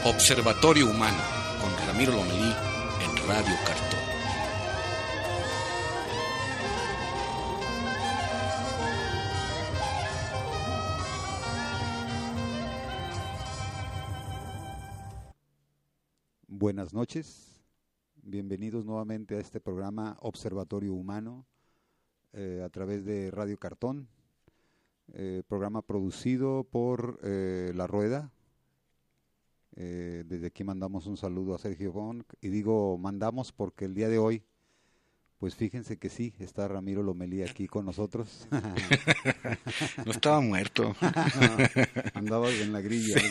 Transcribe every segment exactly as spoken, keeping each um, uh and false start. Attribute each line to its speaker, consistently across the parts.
Speaker 1: Observatorio Humano, con Ramiro Lomelí en Radio Cartón.
Speaker 2: Buenas noches, bienvenidos nuevamente a este programa Observatorio Humano eh, a través de Radio Cartón, eh, programa producido por eh, La Rueda. Eh, desde aquí mandamos un saludo a Sergio Bon, y digo mandamos porque el día de hoy, pues fíjense que sí, está Ramiro Lomelí aquí con nosotros.
Speaker 1: No estaba muerto.
Speaker 2: No, andabas en la grilla.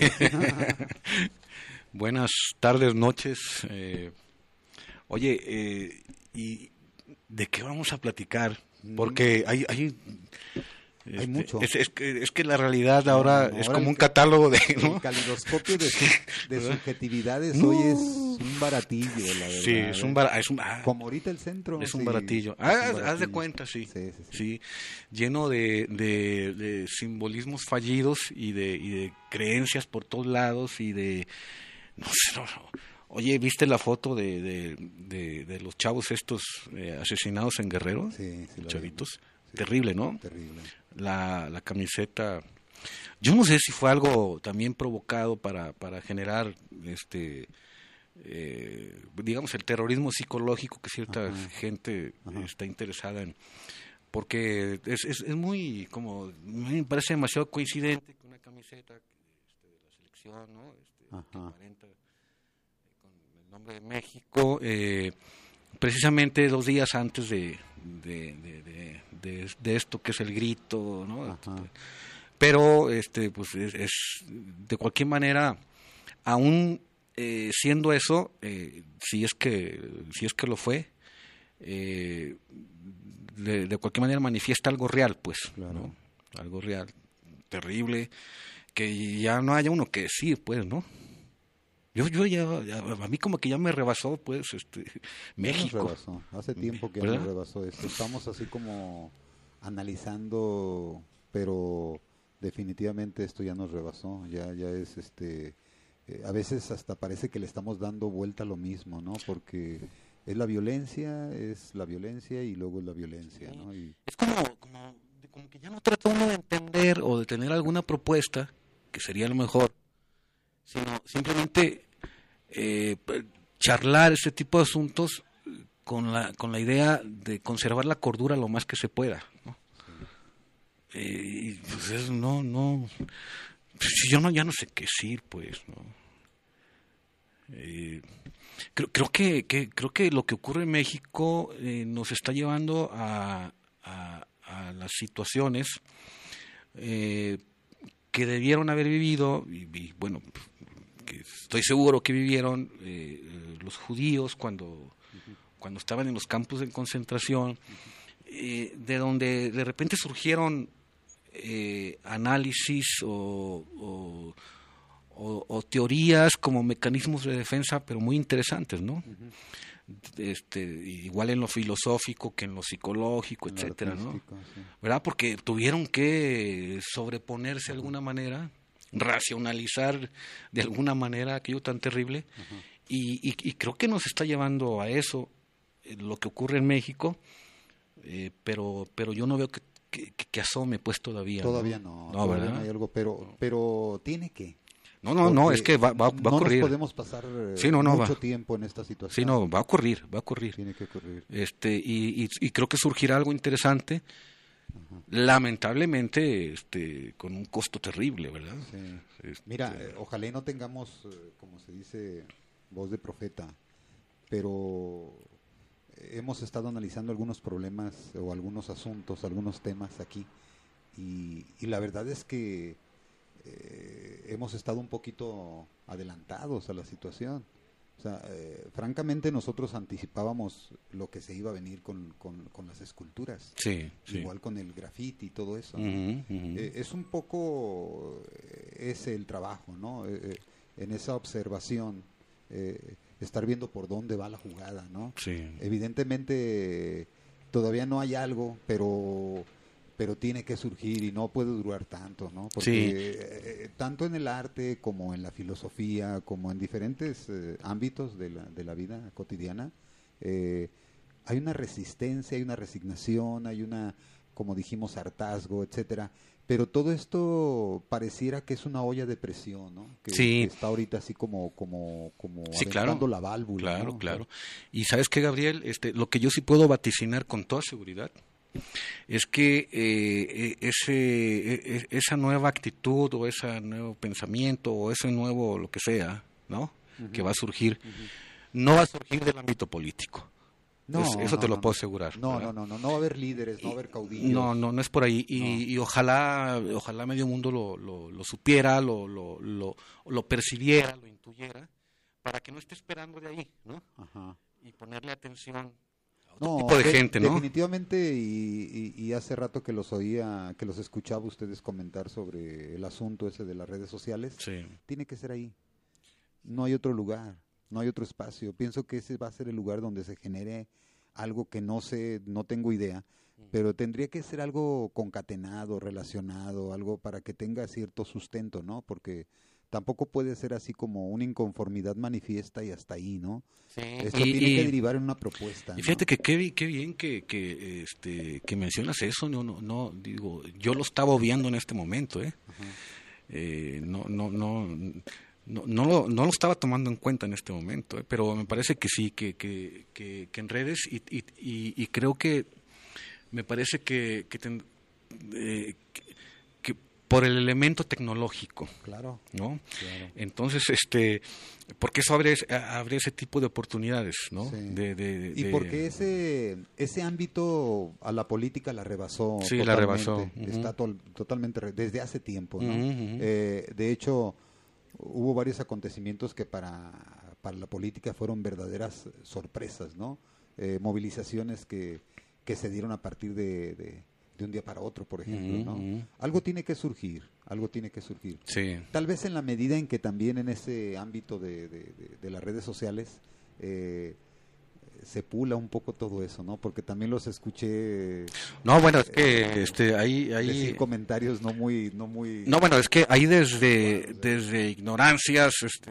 Speaker 1: Sí. Buenas tardes, noches. Eh, oye, eh, ¿y de qué vamos a platicar? Porque hay... hay
Speaker 2: Hay
Speaker 1: Este,
Speaker 2: mucho.
Speaker 1: Es, es, que, es que la realidad ahora
Speaker 2: no, no,
Speaker 1: es
Speaker 2: ahora
Speaker 1: como un
Speaker 2: ca-
Speaker 1: catálogo de... ¿no?
Speaker 2: El calidoscopio de, su, de subjetividades
Speaker 1: No.
Speaker 2: hoy es un baratillo, la verdad.
Speaker 1: Sí, es un, bar, es un, ah,
Speaker 2: Como ahorita el centro.
Speaker 1: es un
Speaker 2: sí,
Speaker 1: baratillo.
Speaker 2: es
Speaker 1: Ah,
Speaker 2: un
Speaker 1: haz de
Speaker 2: baratillo.
Speaker 1: cuenta, sí.
Speaker 2: Sí, sí, sí.
Speaker 1: Sí, lleno de, de, de simbolismos fallidos y de, y de creencias por todos lados y de... No sé, no, no. Oye, ¿viste la foto de, de, de, de los chavos estos eh, asesinados en Guerrero?
Speaker 2: Sí, sí, la
Speaker 1: Chavitos.
Speaker 2: vimos. Sí.
Speaker 1: Terrible, ¿no?
Speaker 2: Terrible.
Speaker 1: La, la camiseta... Yo no sé si fue algo también provocado para, para generar, este eh, digamos, el terrorismo psicológico que cierta
Speaker 2: Ajá.
Speaker 1: gente
Speaker 2: Ajá.
Speaker 1: está interesada en... Porque es, es, es muy, como, me parece demasiado coincidente que una camiseta este, de la selección, ¿no? Este, que
Speaker 2: Ajá.
Speaker 1: aparenta con el nombre de México, eh, precisamente dos días antes de, de, de, de, de, de esto que es el grito, ¿no?
Speaker 2: Ajá.
Speaker 1: Pero, este, pues, es, es de cualquier manera, aún eh, siendo eso, eh, si es que, si es que lo fue, eh, de, de cualquier manera manifiesta algo real, pues,
Speaker 2: Claro.
Speaker 1: ¿no? Algo real, terrible, que ya no haya uno que decir, pues, ¿no? Yo, yo ya, ya, a mí como que ya me rebasó, pues, este, México.
Speaker 2: Ya nos rebasó. Hace tiempo que ya
Speaker 1: ¿verdad?
Speaker 2: nos rebasó esto. Estamos así como analizando, pero definitivamente esto ya nos rebasó. Ya, ya es este. Eh, a veces hasta parece que le estamos dando vuelta a lo mismo, ¿no? Porque es la violencia, es la violencia y luego es la violencia, ¿no? Y
Speaker 1: Es como, como, como que ya no trata uno de entender o de tener alguna propuesta, que sería lo mejor, sino simplemente eh, charlar este tipo de asuntos con la, con la idea de conservar la cordura lo más que se pueda, ¿no? Sí. Eh, y pues es, no, no, pues yo no, ya no sé qué decir, pues, ¿no? Eh, creo, creo que, que creo que lo que ocurre en México eh, nos está llevando a, a, a las situaciones eh, que debieron haber vivido y, y bueno, que estoy seguro que vivieron eh, los judíos cuando uh-huh. cuando estaban en los campos de concentración, uh-huh. eh, de donde de repente surgieron eh, análisis o, o O, o teorías como mecanismos de defensa, pero muy interesantes, ¿no? Uh-huh. Este, igual en lo filosófico que en lo psicológico, en etcétera, ¿no? Sí. ¿Verdad? Porque tuvieron que sobreponerse uh-huh. de alguna manera, racionalizar de alguna manera aquello tan terrible, uh-huh. y, y, y creo que nos está llevando a eso, eh, lo que ocurre en México, eh, pero, pero yo no veo que, que, que asome pues todavía.
Speaker 2: Todavía no,
Speaker 1: no,
Speaker 2: no todavía
Speaker 1: ¿verdad?
Speaker 2: no hay algo, pero, pero tiene que.
Speaker 1: No, no, no, es que va, va, va
Speaker 2: no
Speaker 1: a ocurrir.
Speaker 2: No podemos pasar
Speaker 1: sí, no, no,
Speaker 2: mucho
Speaker 1: va.
Speaker 2: tiempo en esta situación.
Speaker 1: Sí, no, va a ocurrir, va a ocurrir.
Speaker 2: Tiene que ocurrir.
Speaker 1: Este, y, y, y creo que surgirá algo interesante, uh-huh. lamentablemente, este, con un costo terrible, ¿verdad?
Speaker 2: Sí.
Speaker 1: Este...
Speaker 2: Mira, eh, ojalá y no tengamos, eh, como se dice, voz de profeta, pero hemos estado analizando algunos problemas o algunos asuntos, algunos temas aquí, y, y la verdad es que Eh, hemos estado un poquito adelantados a la situación. O sea, eh, francamente nosotros anticipábamos lo que se iba a venir con, con, con las esculturas.
Speaker 1: Sí,
Speaker 2: igual
Speaker 1: sí.
Speaker 2: con el graffiti y todo eso.
Speaker 1: Uh-huh, uh-huh.
Speaker 2: Eh, es un poco eh, ese el trabajo, ¿no? Eh, eh, en esa observación, eh, estar viendo por dónde va la jugada, ¿no?
Speaker 1: Sí.
Speaker 2: Evidentemente todavía no hay algo, pero pero tiene que surgir y no puede durar tanto, ¿no? Porque
Speaker 1: Sí.
Speaker 2: eh, tanto en el arte como en la filosofía, como en diferentes eh, ámbitos de la, de la vida cotidiana, eh, hay una resistencia, hay una resignación, hay una, como dijimos, hartazgo, etcétera. Pero todo esto pareciera que es una olla de presión, ¿no? Que,
Speaker 1: Sí.
Speaker 2: que está ahorita así como, como, como
Speaker 1: Sí,
Speaker 2: aventando
Speaker 1: claro.
Speaker 2: la válvula.
Speaker 1: Claro,
Speaker 2: ¿no?
Speaker 1: claro. Y sabes qué, Gabriel, este, lo que yo sí puedo vaticinar con toda seguridad es que eh, ese, e- esa nueva actitud o ese nuevo pensamiento o ese nuevo lo que sea, ¿no?
Speaker 2: Uh-huh.
Speaker 1: Que va a surgir,
Speaker 2: Uh-huh.
Speaker 1: no va a surgir del ámbito político.
Speaker 2: No,
Speaker 1: Es, eso
Speaker 2: no,
Speaker 1: te lo
Speaker 2: no,
Speaker 1: puedo
Speaker 2: no.
Speaker 1: asegurar.
Speaker 2: No,
Speaker 1: ¿verdad?
Speaker 2: no, no, no, no va a haber líderes, no va a haber caudillos.
Speaker 1: No, no, no es por ahí. Y,
Speaker 2: No.
Speaker 1: y ojalá, ojalá medio mundo lo, lo, lo supiera, lo, lo, lo, lo percibiera, lo intuyera, para que no esté esperando de ahí, ¿no?
Speaker 2: Ajá.
Speaker 1: Y ponerle atención a otro
Speaker 2: No,
Speaker 1: tipo de,
Speaker 2: de,
Speaker 1: gente, ¿no?
Speaker 2: definitivamente, y, y, y hace rato que los oía, que los escuchaba ustedes comentar sobre el asunto ese de las redes sociales,
Speaker 1: Sí.
Speaker 2: tiene que ser ahí. No hay otro lugar, no hay otro espacio. Pienso que ese va a ser el lugar donde se genere algo que no sé, no tengo idea, pero tendría que ser algo concatenado, relacionado, algo para que tenga cierto sustento, ¿no? Porque tampoco puede ser así como una inconformidad manifiesta y hasta ahí, ¿no?
Speaker 1: Sí.
Speaker 2: Esto
Speaker 1: y,
Speaker 2: tiene
Speaker 1: y,
Speaker 2: que derivar en una propuesta.
Speaker 1: Y fíjate
Speaker 2: ¿no?
Speaker 1: que qué, qué bien que, que, este, que mencionas eso, no, no, no, digo, yo lo estaba obviando en este momento, ¿eh? eh no, no, no. No, no, lo, no lo estaba tomando en cuenta en este momento, ¿eh? Pero me parece que sí, que, que, que, que en redes y, y, y, y creo que me parece que, que, ten, eh, que, que por el elemento tecnológico,
Speaker 2: claro,
Speaker 1: ¿no?
Speaker 2: Claro.
Speaker 1: Entonces, este, porque eso abre, abre ese tipo de oportunidades, ¿no?
Speaker 2: Sí.
Speaker 1: De, de,
Speaker 2: y
Speaker 1: de,
Speaker 2: porque ese ese ámbito a la política la rebasó.
Speaker 1: Sí,
Speaker 2: totalmente.
Speaker 1: la rebasó. Uh-huh.
Speaker 2: Está to totalmente re desde hace tiempo, ¿no?
Speaker 1: Uh-huh, uh-huh.
Speaker 2: Eh, de hecho, hubo varios acontecimientos que para, para la política fueron verdaderas sorpresas, ¿no? Eh, movilizaciones que, que se dieron a partir de, de, de un día para otro, por ejemplo, ¿no?
Speaker 1: Uh-huh.
Speaker 2: Algo tiene que surgir, algo tiene que surgir.
Speaker 1: Sí.
Speaker 2: Tal vez en la medida en que también en ese ámbito de, de, de, de las redes sociales eh, se pula un poco todo eso, ¿no? Porque también los escuché.
Speaker 1: No, bueno, es que
Speaker 2: eh,
Speaker 1: este ahí ahí
Speaker 2: decir comentarios no muy no muy.
Speaker 1: No, bueno, es que ahí desde desde ignorancias este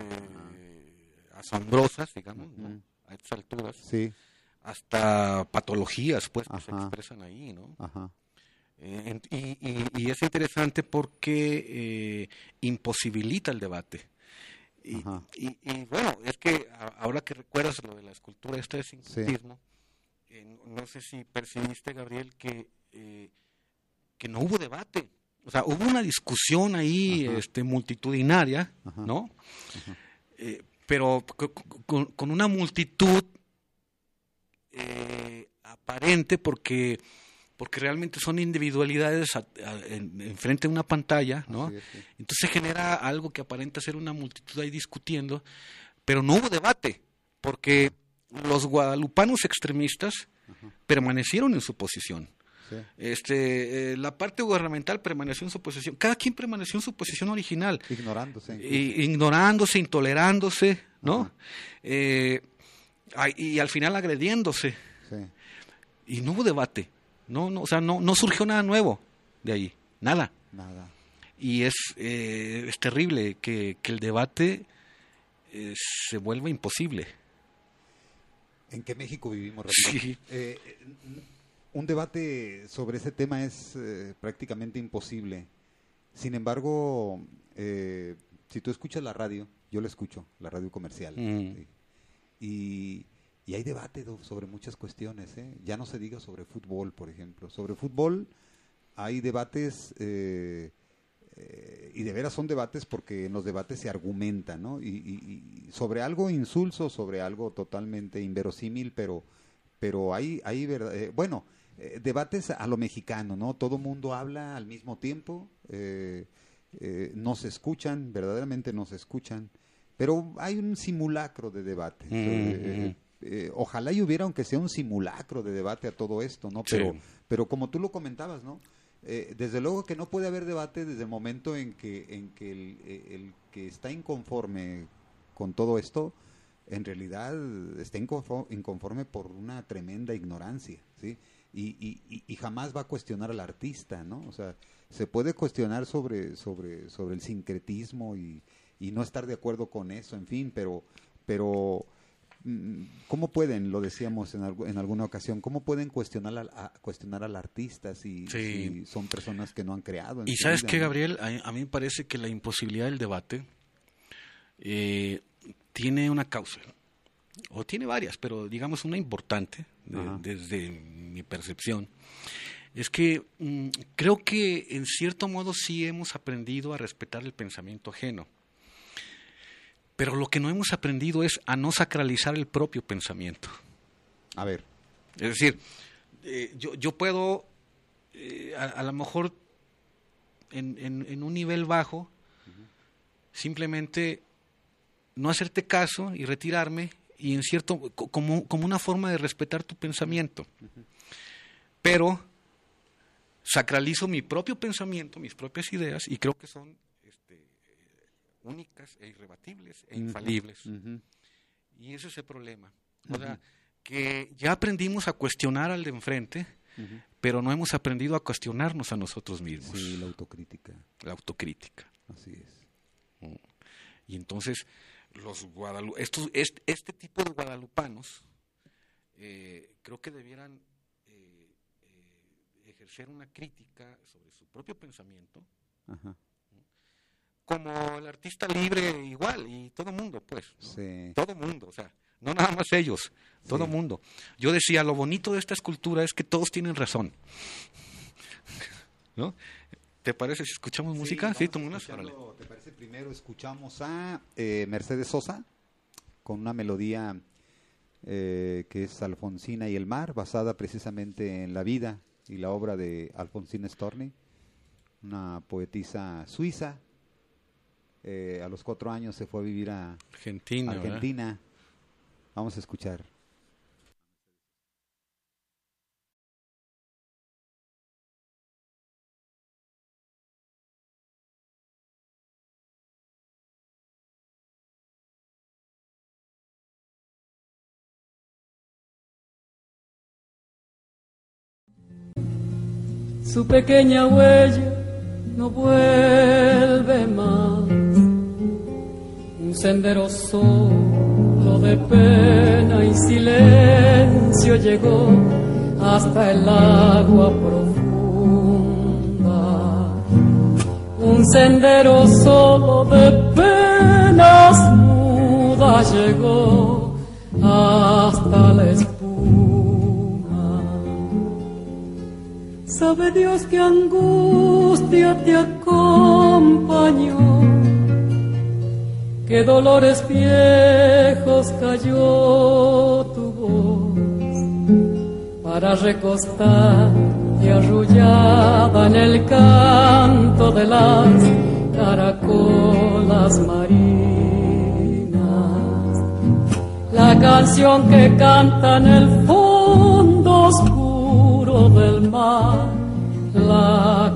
Speaker 1: asombrosas, digamos, ¿no?
Speaker 2: Uh-huh.
Speaker 1: A estas alturas.
Speaker 2: Sí.
Speaker 1: Hasta patologías, pues, que
Speaker 2: Ajá.
Speaker 1: se expresan ahí, ¿no?
Speaker 2: Ajá.
Speaker 1: Eh, y, y, y es interesante porque eh, imposibilita el debate. Y, y, y bueno, es que ahora que recuerdas lo de la escultura esta de sincretismo, sí. eh, no sé si percibiste, Gabriel, que, eh, que no hubo debate. O sea, hubo una discusión ahí este, multitudinaria, Ajá. ¿no? Ajá. Eh, pero con, con una multitud eh, aparente porque... porque realmente son individualidades a, a, en, en frente a una pantalla, ¿no? Es, sí. Entonces se genera algo que aparenta ser una multitud ahí discutiendo, pero no hubo debate, porque los guadalupanos extremistas Ajá. permanecieron en su posición. Sí. Este, eh, la parte gubernamental permaneció en su posición, cada quien permaneció en su posición original.
Speaker 2: Ignorándose.
Speaker 1: Y, ignorándose, intolerándose, ¿no? Eh, y al final agrediéndose. Sí. Y no hubo debate. No, no, o sea, no, no surgió nada nuevo de ahí, nada.
Speaker 2: Nada.
Speaker 1: Y es, eh, es terrible que, que el debate eh, se vuelva imposible.
Speaker 2: ¿En qué México vivimos?
Speaker 1: Sí.
Speaker 2: Eh, un debate sobre ese tema es eh, prácticamente imposible. Sin embargo, eh, si tú escuchas la radio, yo la escucho, la radio comercial, mm. ¿sí? y... Y hay debate sobre muchas cuestiones, ¿eh? Ya no se diga sobre fútbol, por ejemplo. Sobre fútbol hay debates, eh, eh, y de veras son debates porque en los debates se argumenta, ¿no? Y, y, y sobre algo insulso, sobre algo totalmente inverosímil, pero, pero hay, hay verdad, eh, bueno, eh, debates a lo mexicano, ¿no? Todo mundo habla al mismo tiempo, eh, eh, no se escuchan, verdaderamente no se escuchan, pero hay un simulacro de debate. Mm-hmm. eh, Eh, ojalá y hubiera, aunque sea un simulacro de debate a todo esto, ¿no? Pero, sí. pero como tú lo comentabas, ¿no? Eh, desde luego que no puede haber debate desde el momento en que, en que el, el que está inconforme con todo esto, en realidad está inconforme, inconforme por una tremenda ignorancia, ¿sí? y, y, y jamás va a cuestionar al artista, ¿no? O sea, se puede cuestionar sobre sobre sobre el sincretismo y, y no estar de acuerdo con eso, en fin, pero pero ¿cómo pueden, lo decíamos en, algo, en alguna ocasión, cómo pueden cuestionar al, a, cuestionar al artista si, sí. si son personas que no han creado?
Speaker 1: Y sabes qué, Gabriel, a, a mí me parece que la imposibilidad del debate eh, tiene una causa, o tiene varias, pero digamos una importante, de, desde mi percepción, es que mmm, creo que en cierto modo sí hemos aprendido a respetar el pensamiento ajeno. Pero lo que no hemos aprendido es a no sacralizar el propio pensamiento.
Speaker 2: A ver.
Speaker 1: Es decir, eh, yo, yo puedo, eh, a, a lo mejor, en, en, en un nivel bajo, uh-huh. simplemente no hacerte caso y retirarme, y en cierto, como, como una forma de respetar tu pensamiento. Uh-huh. Pero sacralizo mi propio pensamiento, mis propias ideas, y creo que son únicas e irrebatibles e infalibles. Uh-huh. Y ese es el problema. O uh-huh. sea, que ya aprendimos a cuestionar al de enfrente, uh-huh. pero no hemos aprendido a cuestionarnos a nosotros mismos.
Speaker 2: Sí, la autocrítica.
Speaker 1: La autocrítica.
Speaker 2: Así es.
Speaker 1: Y entonces, los guadalu- estos, este, este tipo de guadalupanos eh, creo que debieran eh, eh, ejercer una crítica sobre su propio pensamiento.
Speaker 2: Ajá.
Speaker 1: Como el artista libre igual, y todo mundo, pues, ¿no?
Speaker 2: Sí.
Speaker 1: Todo mundo, o sea, no nada más ellos, todo sí. mundo. Yo decía, lo bonito de esta escultura es que todos tienen razón, ¿no? ¿Te parece si escuchamos sí, música? Sí, tú unas,
Speaker 2: ¿te parece? Primero escuchamos a eh, Mercedes Sosa con una melodía eh, que es Alfonsina y el mar, basada precisamente en la vida y la obra de Alfonsina Storni, una poetisa suiza. Eh, a los cuatro años se fue a vivir a
Speaker 1: Argentina.
Speaker 2: Argentina. Vamos a escuchar.
Speaker 3: Su pequeña huella no vuelve más. Un sendero solo de pena y silencio llegó hasta el agua profunda. Un sendero solo de penas mudas llegó hasta la espuma. Sabe Dios qué angustia te acompañó, qué dolores viejos cayó tu voz para recostarte arrullada en el canto de las caracolas marinas. La canción que canta en el fondo oscuro del mar, la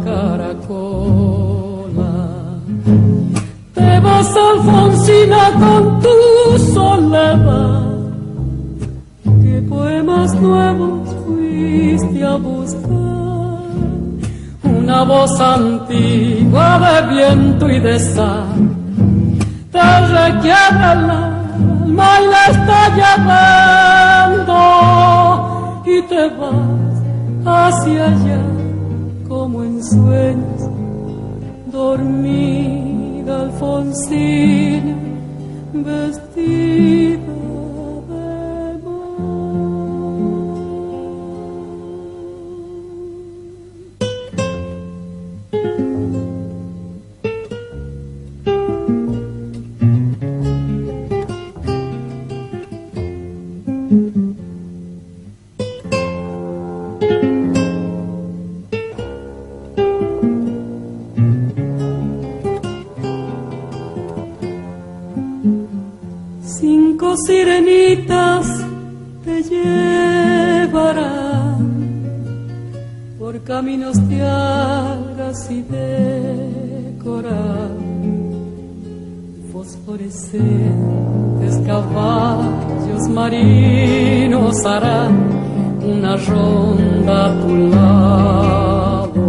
Speaker 3: caracola. Te vas, Alfonsina, con tu soledad. ¿Qué poemas nuevos fuiste a buscar? Una voz antigua de viento y de sal te requiebra el alma y la está llevando, y te vas hacia allá como en sueños, dormida Alfonsina, vestida de Cinco sirenitas te llevarán por caminos de algas y de coral. Fosforescentes caballos marinos harán una una ronda a tu lado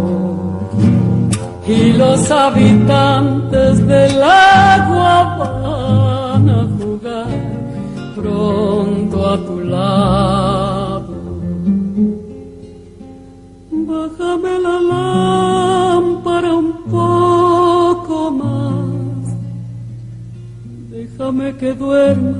Speaker 3: y los habitantes del agua van a jugar pronto a tu lado. Bájame la lámpara un poco más, déjame que duerma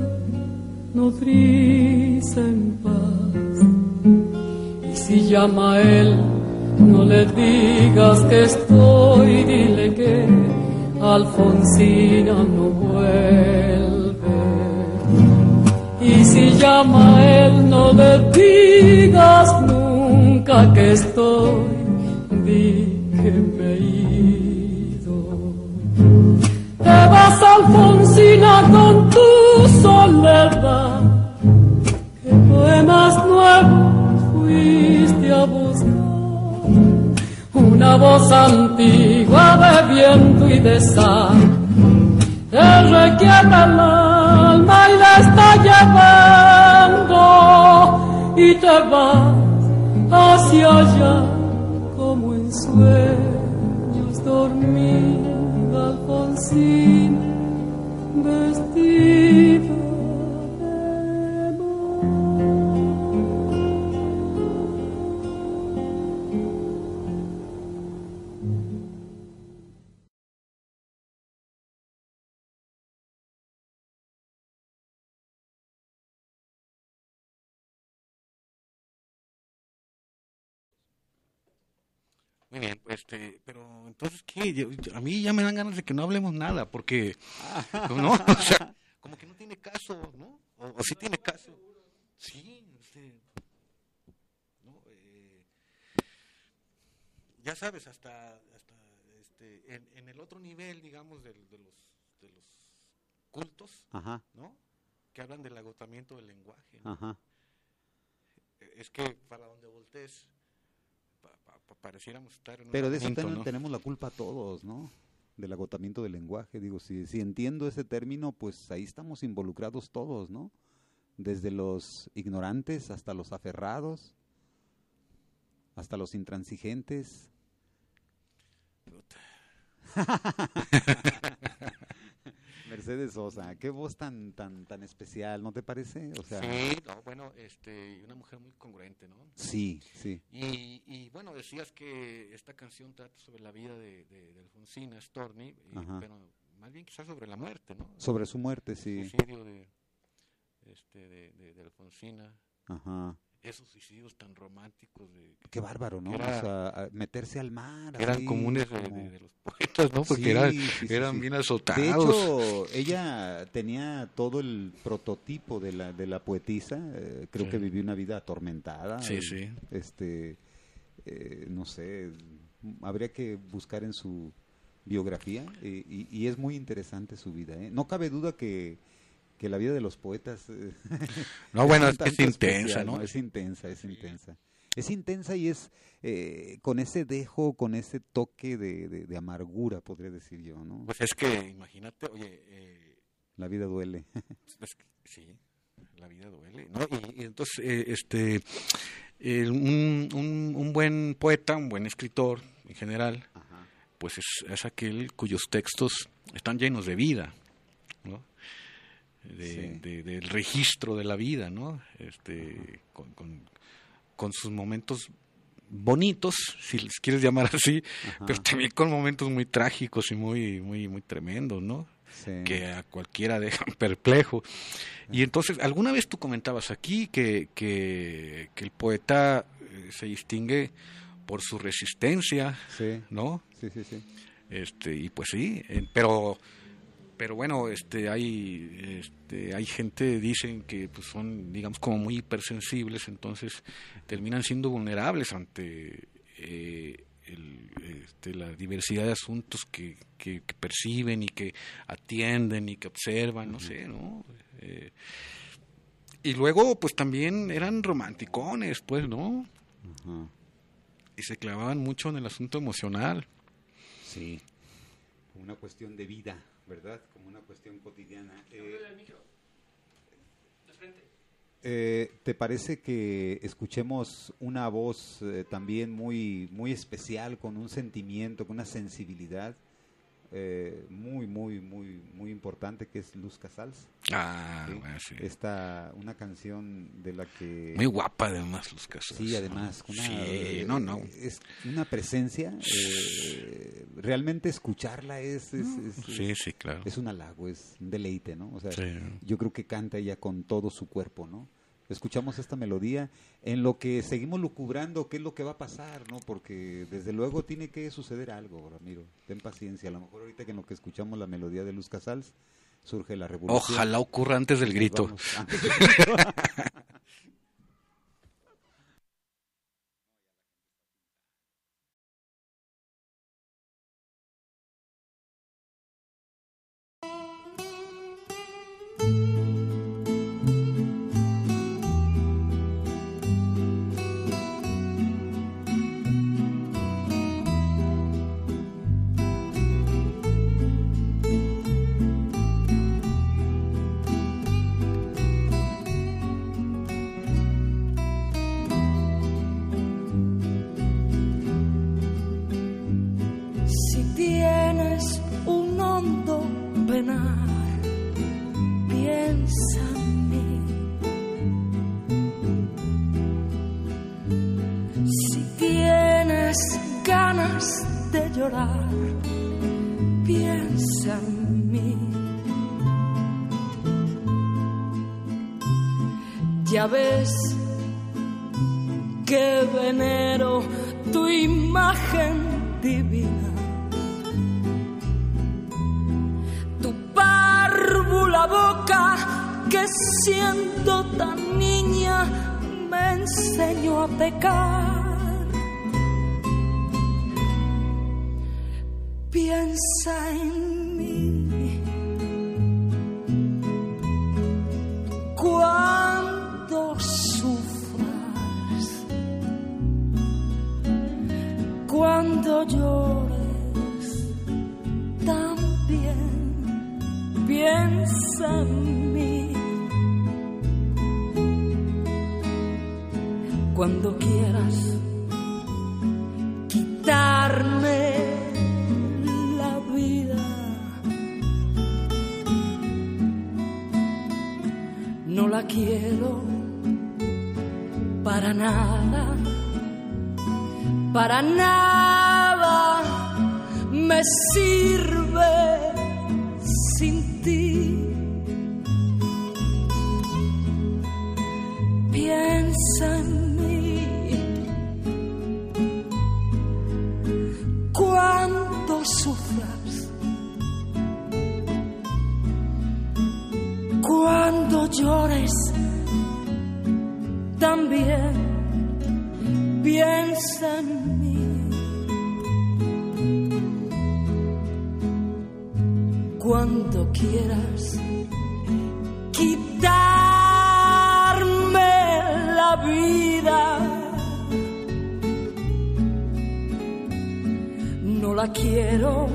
Speaker 3: nodriza en paz. Y si llama a él, no le digas que estoy, dile que Alfonsina no vuelve. Y si llama a él, no le digas nunca que estoy, di que me he ido. Te vas, Alfonsina, con tu soledad, que poemas nuevos fuiste a buscar. Una voz antigua de viento y de sal te requiebra el alma y la está llevando, y te vas hacia allá como en sueños dormida Alfonsina, vestida de
Speaker 1: Muy bien, este, pero entonces, ¿qué? Yo- yo- a mí ya me dan ganas de que no hablemos nada, porque, ¿no? O sea, como que no tiene caso, ¿no? O, o sí tiene caso. Sí, este, ¿no? Eh, ya sabes, hasta, hasta este, en, en el otro nivel, digamos, del- de, los, de los cultos,
Speaker 2: Ajá,
Speaker 1: ¿no? Que hablan del agotamiento del lenguaje, ¿no?
Speaker 2: ajá.
Speaker 1: Eh, Es que para donde voltees, pa- pa- pa- pareciéramos estar en un
Speaker 2: Pero de eso
Speaker 1: laberinto,
Speaker 2: ten-
Speaker 1: ¿no?
Speaker 2: tenemos la culpa todos, ¿no? Del agotamiento del lenguaje. Digo, si, si entiendo ese término, pues ahí estamos involucrados todos, ¿no? Desde los ignorantes hasta los aferrados, hasta los intransigentes.
Speaker 1: Puta.
Speaker 2: Mercedes Sosa, qué voz tan tan tan especial, ¿no te parece? O sea,
Speaker 1: Sí, no, bueno, este, una mujer muy congruente, ¿no?
Speaker 2: sí, sí.
Speaker 1: Y, y bueno, decías que esta canción trata sobre la vida de, de, de Alfonsina Storni, y-
Speaker 2: Ajá.
Speaker 1: pero más bien quizás sobre la muerte, ¿no?
Speaker 2: Sobre su muerte,
Speaker 1: El
Speaker 2: sí.
Speaker 1: suicidio de, este, de, de, de Alfonsina,
Speaker 2: Ajá.
Speaker 1: esos suicidios tan románticos de,
Speaker 2: Qué bárbaro, ¿no?
Speaker 1: Era-
Speaker 2: O sea, a- meterse al mar.
Speaker 1: que eran
Speaker 2: así,
Speaker 1: comunes de,
Speaker 2: como-
Speaker 1: de- de los poetas, ¿no? Porque
Speaker 2: Sí,
Speaker 1: eran,
Speaker 2: sí, sí,
Speaker 1: eran
Speaker 2: sí.
Speaker 1: bien
Speaker 2: De
Speaker 1: azotados.
Speaker 2: hecho, ella tenía todo el prototipo de la de la poetisa. eh, creo
Speaker 1: Sí.
Speaker 2: que vivió una vida atormentada.
Speaker 1: Sí,
Speaker 2: eh,
Speaker 1: sí.
Speaker 2: Este, eh, no sé, habría que buscar en su biografía eh, y, y es muy interesante su vida. ¿eh? No cabe duda que, que la vida de los poetas eh,
Speaker 1: No, bueno,
Speaker 2: un
Speaker 1: es, que es
Speaker 2: tanto
Speaker 1: intensa,
Speaker 2: especial,
Speaker 1: ¿no?
Speaker 2: Es intensa, es intensa. Es intensa y es eh, con ese dejo, con ese toque de, de, de amargura, podría decir yo, ¿no?
Speaker 1: Pues es que, imagínate, oye, eh,
Speaker 2: La vida duele.
Speaker 1: es que, sí, la vida duele, ¿no? Y, y entonces, eh, este, eh, un, un, un buen poeta, un buen escritor en general,
Speaker 2: Ajá.
Speaker 1: pues es, es aquel cuyos textos están llenos de vida, ¿no? De,
Speaker 2: Sí.
Speaker 1: de- del registro de la vida, ¿no? Este, con, con, con sus momentos bonitos, si les quieres llamar así,
Speaker 2: Ajá.
Speaker 1: pero también con momentos muy trágicos y muy, muy, muy tremendos, ¿no?
Speaker 2: Sí.
Speaker 1: Que a cualquiera dejan perplejo. Y entonces, alguna vez tú comentabas aquí que, que, que el poeta eh, se distingue por su resistencia,
Speaker 2: Sí,
Speaker 1: ¿no?
Speaker 2: sí, sí, sí.
Speaker 1: Este, y pues sí, eh, pero pero bueno, este hay este hay gente, dicen que pues son, digamos, como muy hipersensibles, entonces terminan siendo vulnerables ante eh, el, este, la diversidad de asuntos que, que, que perciben y que atienden y que observan, no sé, ¿no? Eh, y luego pues también eran romanticones, pues, ¿no?
Speaker 2: Ajá.
Speaker 1: Y se clavaban mucho en el asunto emocional.
Speaker 2: Sí. Como una cuestión de vida, ¿verdad? Como una cuestión cotidiana. Eh, Eh, ¿Te parece que escuchemos una voz eh, también muy, muy especial, con un sentimiento, con una sensibilidad eh, muy, muy, muy, muy importante, que es Luz Casals?
Speaker 1: Ah,
Speaker 2: ¿Sí?
Speaker 1: bueno, sí.
Speaker 2: Esta, una canción de la que...
Speaker 1: Muy guapa además, Luz Casals.
Speaker 2: Sí, además, con una,
Speaker 1: Sí,
Speaker 2: eh,
Speaker 1: no, no.
Speaker 2: es una presencia, eh, realmente escucharla es, es, es,
Speaker 1: Sí,
Speaker 2: es,
Speaker 1: sí, claro.
Speaker 2: es un halago, es un deleite, ¿no? O sea,
Speaker 1: Sí.
Speaker 2: yo creo que canta ella con todo su cuerpo, ¿no? Escuchamos esta melodía en lo que seguimos lucubrando qué es lo que va a pasar, ¿no? Porque desde luego tiene que suceder algo, Ramiro. Ten paciencia, a lo mejor ahorita que en lo que escuchamos la melodía de Luz Casals surge la revolución.
Speaker 1: Ojalá ocurra antes del
Speaker 2: Nos
Speaker 1: grito.
Speaker 2: vamos, antes del grito.
Speaker 4: Piensa en mí. Si tienes ganas de llorar, piensa en mí. Ya ves que venero tu imagen divina. La boca que siendo tan niña me enseñó a pecar. Piensa en mí cuando sufras, cuando llores también. Piensa en mí cuando quieras quitarme la vida. No la quiero para nada, para nada me sirve sin ti. Piensa en mí cuando sufras, cuando llores también. Piensa en mí cuando quieras quitarme la vida. No la quiero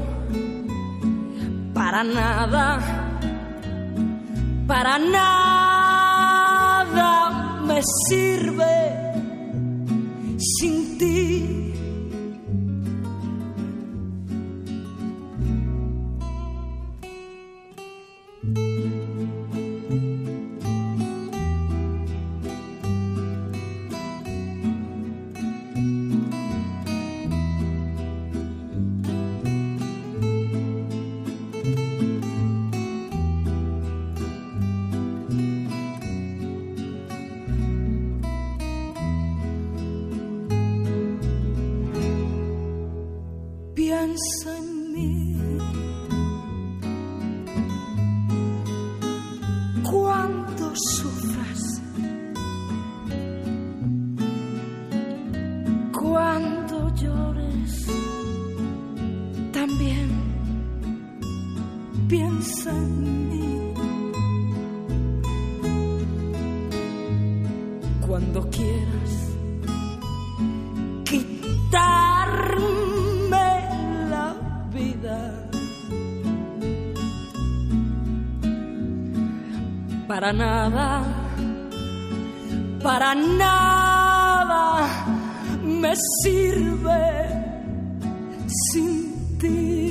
Speaker 4: para nada, para nada me sirve sin ti. Piensa en mí cuando sufras, cuando llores también. Piensa en mí cuando quieras quitarme para nada, para nada me sirve sin ti.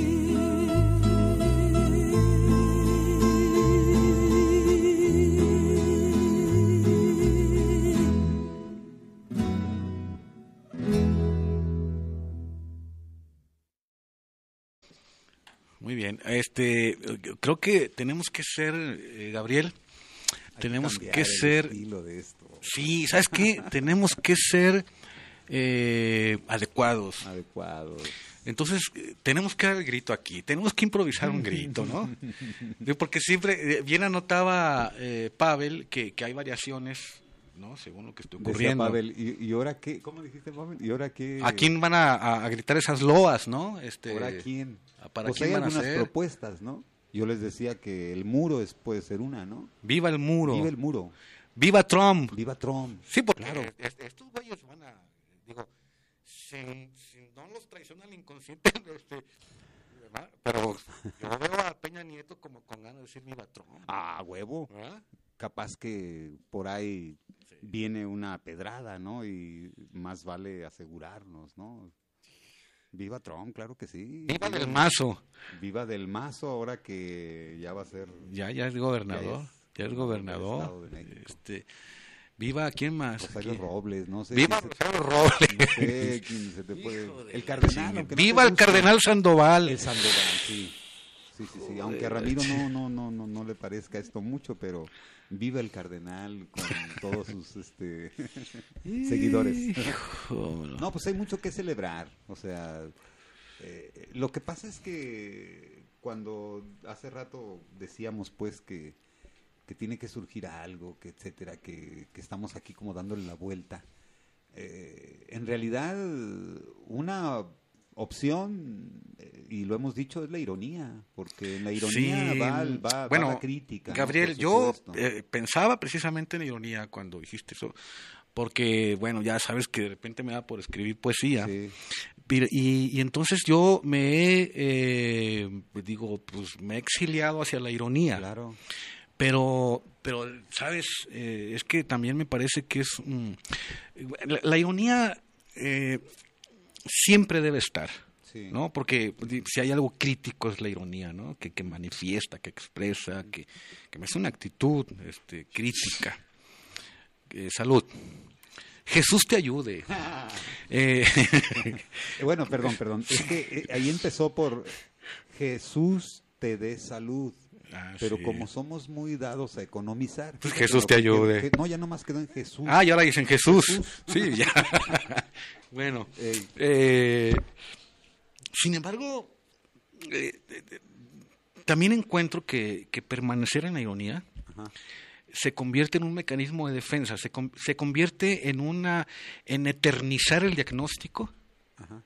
Speaker 1: Muy bien, este, creo que tenemos que ser, eh, Gabriel,
Speaker 2: Hay
Speaker 1: tenemos
Speaker 2: que,
Speaker 1: que
Speaker 2: el
Speaker 1: ser,
Speaker 2: estilo de esto.
Speaker 1: sí, ¿sabes qué? Tenemos que ser eh, adecuados.
Speaker 2: Adecuados.
Speaker 1: Entonces, eh, tenemos que dar el grito aquí, tenemos que improvisar un grito, ¿no? Porque siempre, eh, bien anotaba eh, Pavel que, que hay variaciones, ¿no? Según lo que estoy
Speaker 2: Decía
Speaker 1: ocurriendo.
Speaker 2: Pavel, ¿y, y ahora qué? ¿Cómo dijiste, Pavel? ¿Y ahora qué?
Speaker 1: ¿A quién van a, a- a gritar esas loas, no? Este,
Speaker 2: ¿Ahora quién?
Speaker 1: ¿Para
Speaker 2: Pues
Speaker 1: quién
Speaker 2: hay
Speaker 1: van a
Speaker 2: algunas
Speaker 1: ser?
Speaker 2: propuestas, ¿no? Yo les decía que el muro es, puede ser una, ¿no?
Speaker 1: Viva el muro.
Speaker 2: Viva el muro.
Speaker 1: Viva Trump.
Speaker 2: Viva Trump.
Speaker 1: Sí, porque
Speaker 2: Claro.
Speaker 1: es- estos güeyes van a, digo, si, si no los traiciona el inconsciente, este, ¿verdad? Pero yo veo a Peña Nieto como con ganas de decir viva Trump.
Speaker 2: Ah, huevo.
Speaker 1: ¿Verdad?
Speaker 2: Capaz que por ahí viene una pedrada, ¿no? Y más vale asegurarnos, ¿no? Viva Trump, claro que sí.
Speaker 1: Viva del Mazo.
Speaker 2: Viva del Mazo, ahora que ya va a ser...
Speaker 1: Ya, ya es gobernador. Ya es,
Speaker 2: del
Speaker 1: gobernador.
Speaker 2: Estado de México.
Speaker 1: Este, viva, ¿quién más?
Speaker 2: Rosario
Speaker 1: Aquí?
Speaker 2: Robles, no sé.
Speaker 1: Viva
Speaker 2: si se-
Speaker 1: Rosario Robles.
Speaker 2: No sé quién se te puede...
Speaker 1: Hijo de
Speaker 2: El
Speaker 1: la
Speaker 2: cardenal.
Speaker 1: chingada.
Speaker 2: aunque no
Speaker 1: Viva
Speaker 2: te
Speaker 1: el
Speaker 2: guste.
Speaker 1: cardenal Sandoval.
Speaker 2: El Sandoval, sí. Sí, sí, sí. Aunque a Ramiro no, no, no, no, no le parezca esto mucho, pero viva el cardenal con todos sus este seguidores.
Speaker 1: Hijo.
Speaker 2: No, pues hay mucho que celebrar. O sea, eh, lo que pasa es que cuando hace rato decíamos pues que, que tiene que surgir algo, que etcétera, que, que estamos aquí como dándole la vuelta. Eh, en realidad, una opción, eh, y lo hemos dicho, es la ironía, porque en la ironía
Speaker 1: Sí,
Speaker 2: va, al- va,
Speaker 1: bueno,
Speaker 2: va la crítica. ¿no?
Speaker 1: Gabriel,
Speaker 2: Por
Speaker 1: yo
Speaker 2: supuesto.
Speaker 1: eh, pensaba precisamente en ironía cuando dijiste eso, porque, bueno, ya sabes que de repente me da por escribir poesía,
Speaker 2: Sí.
Speaker 1: Pero- y, y entonces yo me he, eh, digo, pues me he exiliado hacia la ironía,
Speaker 2: Claro.
Speaker 1: pero, pero sabes, Eh, es que también me parece que es, mm, la, la ironía eh, siempre debe estar.
Speaker 2: Sí.
Speaker 1: ¿No? Porque di- si hay algo crítico es la ironía, ¿no? Que, que manifiesta, que expresa, que, que me hace una actitud este, crítica. Eh, salud. Jesús te ayude. Eh,
Speaker 2: Eh, Bueno, perdón, perdón. Es que eh, ahí empezó por Jesús te dé salud.
Speaker 1: ah,
Speaker 2: Pero
Speaker 1: sí.
Speaker 2: como somos muy dados a economizar.
Speaker 1: Pues
Speaker 2: fíjate
Speaker 1: Jesús
Speaker 2: lo
Speaker 1: te
Speaker 2: que-
Speaker 1: ayude.
Speaker 2: que- no, ya nomás quedó en Jesús.
Speaker 1: Ah, y ahora dicen Jesús.
Speaker 2: Jesús.
Speaker 1: Sí, ya. Bueno.
Speaker 2: Ey.
Speaker 1: eh, sin embargo, eh, eh, eh, también encuentro que, que permanecer en la ironía
Speaker 2: Ajá.
Speaker 1: se convierte en un mecanismo de defensa, se, con- se convierte en una en eternizar el diagnóstico
Speaker 2: Ajá.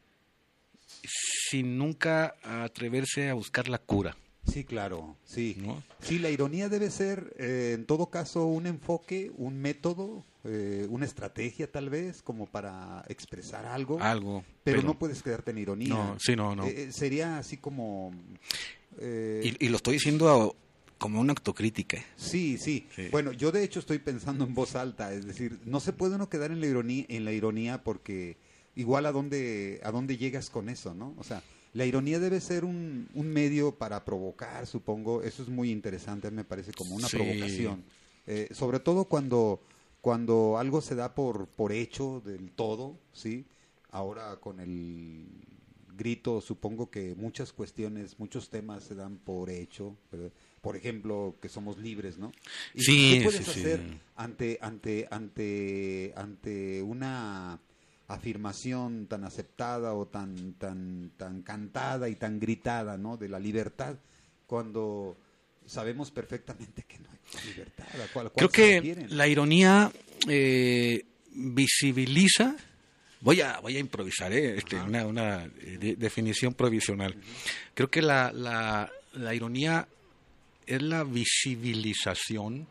Speaker 1: sin nunca atreverse a buscar la cura,
Speaker 2: Sí, claro, sí.
Speaker 1: ¿no?
Speaker 2: Sí, la ironía debe ser, eh, en todo caso, un enfoque, un método, eh, una estrategia tal vez, como para expresar algo.
Speaker 1: Algo,
Speaker 2: pero, no puedes quedarte en ironía.
Speaker 1: No, sí, no, no.
Speaker 2: Eh, eh, sería así como... eh,
Speaker 1: Y, y lo estoy diciendo como una autocrítica. ¿eh?
Speaker 2: Sí, sí,
Speaker 1: Sí.
Speaker 2: Bueno, yo de hecho estoy pensando en voz alta, es decir, no se puede uno quedar en la ironía, en la ironía porque igual a dónde a dónde llegas con eso, ¿no? O sea, la ironía debe ser un, un medio para provocar, supongo. Eso es muy interesante, me parece como una
Speaker 1: Sí.
Speaker 2: provocación. Eh, sobre todo cuando cuando algo se da por por hecho del todo, ¿sí? Ahora con el grito, supongo que muchas cuestiones, muchos temas se dan por hecho, ¿verdad? Por ejemplo, que somos libres, ¿no? ¿Y
Speaker 1: Sí,
Speaker 2: qué puedes
Speaker 1: sí, sí.
Speaker 2: hacer ante ante ante ante una afirmación tan aceptada o tan tan tan cantada y tan gritada, ¿no? De la libertad, cuando sabemos perfectamente que no hay libertad? ¿A cuál- a cuál
Speaker 1: Creo
Speaker 2: se
Speaker 1: que
Speaker 2: refieren?
Speaker 1: la ironía eh, visibiliza. Voy a voy a improvisar, ¿eh? Este, una, una eh, de- definición provisional. Creo que la, la, la ironía es la visibilización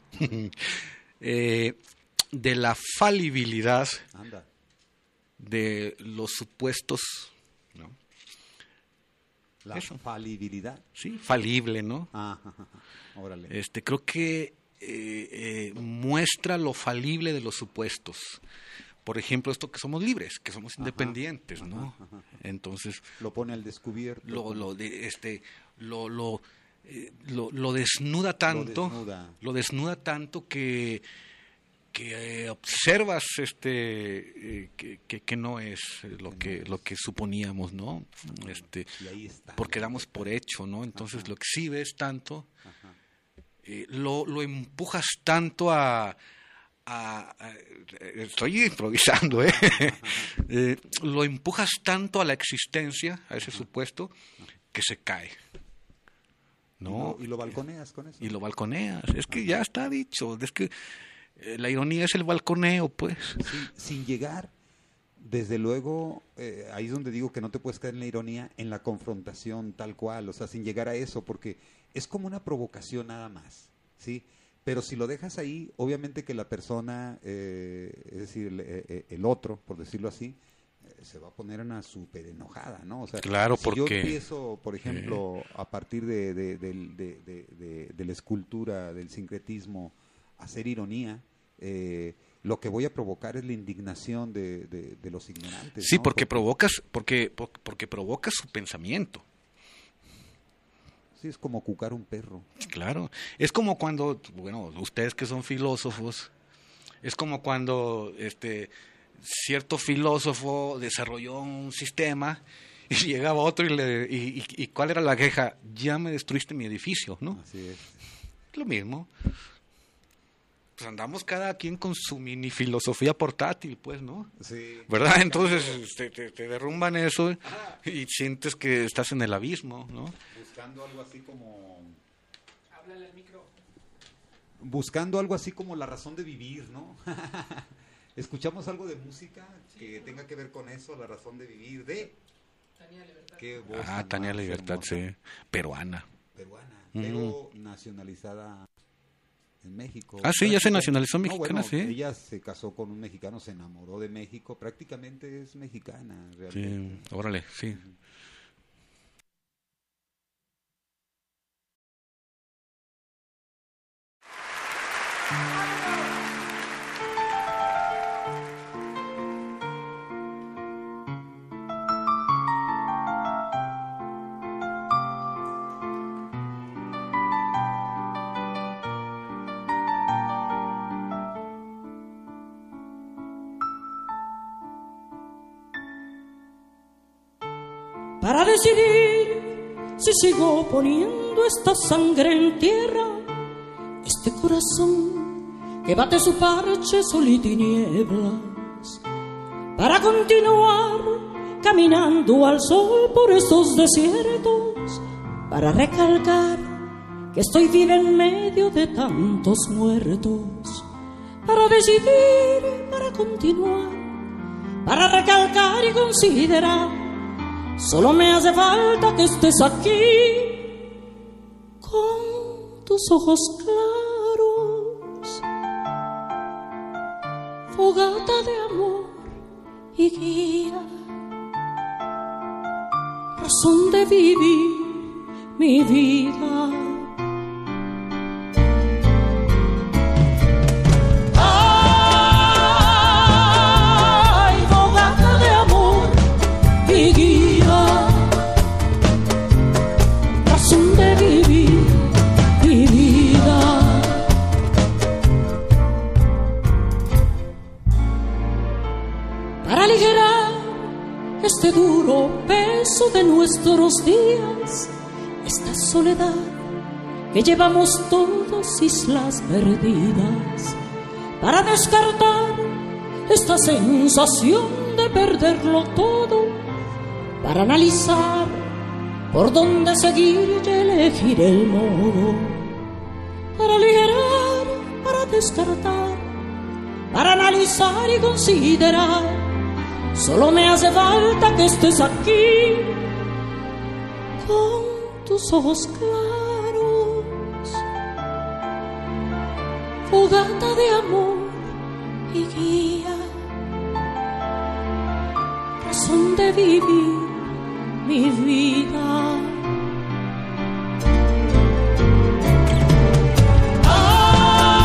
Speaker 1: eh, de la falibilidad
Speaker 2: Anda.
Speaker 1: de los supuestos, ¿no?
Speaker 2: La
Speaker 1: Eso.
Speaker 2: falibilidad.
Speaker 1: Sí, falible, ¿no?
Speaker 2: Ah, órale.
Speaker 1: Este, creo que eh, eh, muestra lo falible de los supuestos. Por ejemplo, esto que somos libres, que somos independientes, ajá, ¿no? Ajá, ajá. Entonces
Speaker 2: lo pone al descubierto.
Speaker 1: Lo, lo, de, este, lo, lo, eh, lo, lo desnuda tanto, lo desnuda, lo desnuda tanto que que eh, observas este eh, que, que, que no es lo que lo que suponíamos, ¿no? Este,
Speaker 2: y ahí está,
Speaker 1: porque damos por hecho, ¿no? Entonces ajá, lo exhibes tanto, eh, lo, lo empujas tanto a, a, a estoy improvisando, ¿eh? eh lo empujas tanto a la existencia, a ese ajá, supuesto, que se cae. ¿No?
Speaker 2: Y lo, y lo balconeas con eso.
Speaker 1: Y lo balconeas, es que ya está dicho, es que la ironía es el balconeo, pues.
Speaker 2: Sí, sin llegar, desde luego, eh, ahí es donde digo que no te puedes caer en la ironía, en la confrontación tal cual, o sea, sin llegar a eso, porque es como una provocación nada más, ¿sí? Pero si lo dejas ahí, obviamente que la persona, eh, es decir, el, eh, el otro, por decirlo así, eh, se va a poner una súper enojada, ¿no? O sea,
Speaker 1: claro,
Speaker 2: si
Speaker 1: porque
Speaker 2: yo empiezo, por ejemplo, eh. a partir de, de, de, de, de, de, de la escultura, del sincretismo, hacer ironía, eh, lo que voy a provocar es la indignación de, de, de los ignorantes.
Speaker 1: Sí,
Speaker 2: ¿no?
Speaker 1: porque, porque provocas, porque, porque provocas su pensamiento.
Speaker 2: Sí, es como cucar un perro.
Speaker 1: Claro, es como cuando, bueno, ustedes que son filósofos, es como cuando este cierto filósofo desarrolló un sistema y llegaba otro y le y, y, y ¿cuál era la queja? Ya me destruiste mi edificio, ¿no?
Speaker 2: Así es.
Speaker 1: Lo mismo. Pues andamos cada quien con su mini filosofía portátil, pues, ¿no?
Speaker 2: Sí.
Speaker 1: ¿Verdad? Entonces te, te, te derrumban eso y sientes que estás en el abismo, ¿no?
Speaker 2: Buscando algo así como...
Speaker 3: Háblale al micro.
Speaker 2: Buscando algo así como la razón de vivir, ¿no? ¿Escuchamos algo de música que sí, tenga que ver con eso, la razón de vivir de...
Speaker 3: Tania Libertad.
Speaker 2: ¿Qué voz
Speaker 1: ah, Tania Libertad, sí. Peruana.
Speaker 2: Peruana, pero uh-huh, nacionalizada en México.
Speaker 1: Ah, sí, ya se nacionalizó mexicana,
Speaker 2: no, bueno,
Speaker 1: sí.
Speaker 2: Ella se casó con un mexicano, se enamoró de México, prácticamente es mexicana, realmente.
Speaker 1: Sí, órale, sí. Uh-huh.
Speaker 4: Para decidir si sigo poniendo esta sangre en tierra, este corazón que bate su parche sol y tinieblas, para continuar caminando al sol por estos desiertos, para recalcar que estoy viva en medio de tantos muertos, para decidir, para continuar, para recalcar y considerar. Solo me hace falta que estés aquí con tus ojos claros, fogata de amor y guía, razón de vivir mi vida. Ay, fogata de amor y guía, este duro peso de nuestros días, esta soledad que llevamos todos, islas perdidas, para descartar esta sensación de perderlo todo, para analizar por dónde seguir y elegir el modo, para aligerar, para descartar, para analizar y considerar. Solo me hace falta que estés aquí con tus ojos claros, fogata de amor y guía, razón de vivir mi vida. ¡Ah!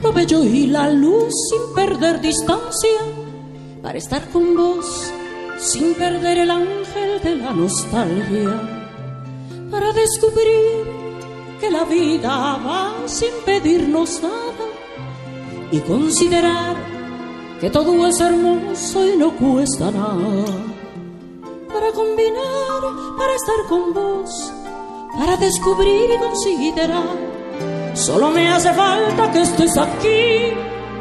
Speaker 4: lo bello y la luz sin perder distancia, para estar con vos sin perder el ángel de la nostalgia, para descubrir que la vida va sin pedirnos nada y considerar que todo es hermoso y no cuesta nada, para combinar, para estar con vos, para descubrir y considerar. Solo me hace falta que estés aquí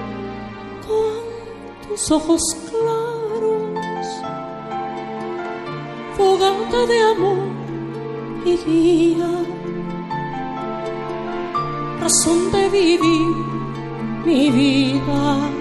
Speaker 4: con tus ojos claros, fogata de amor y guía, razón de vivir mi vida.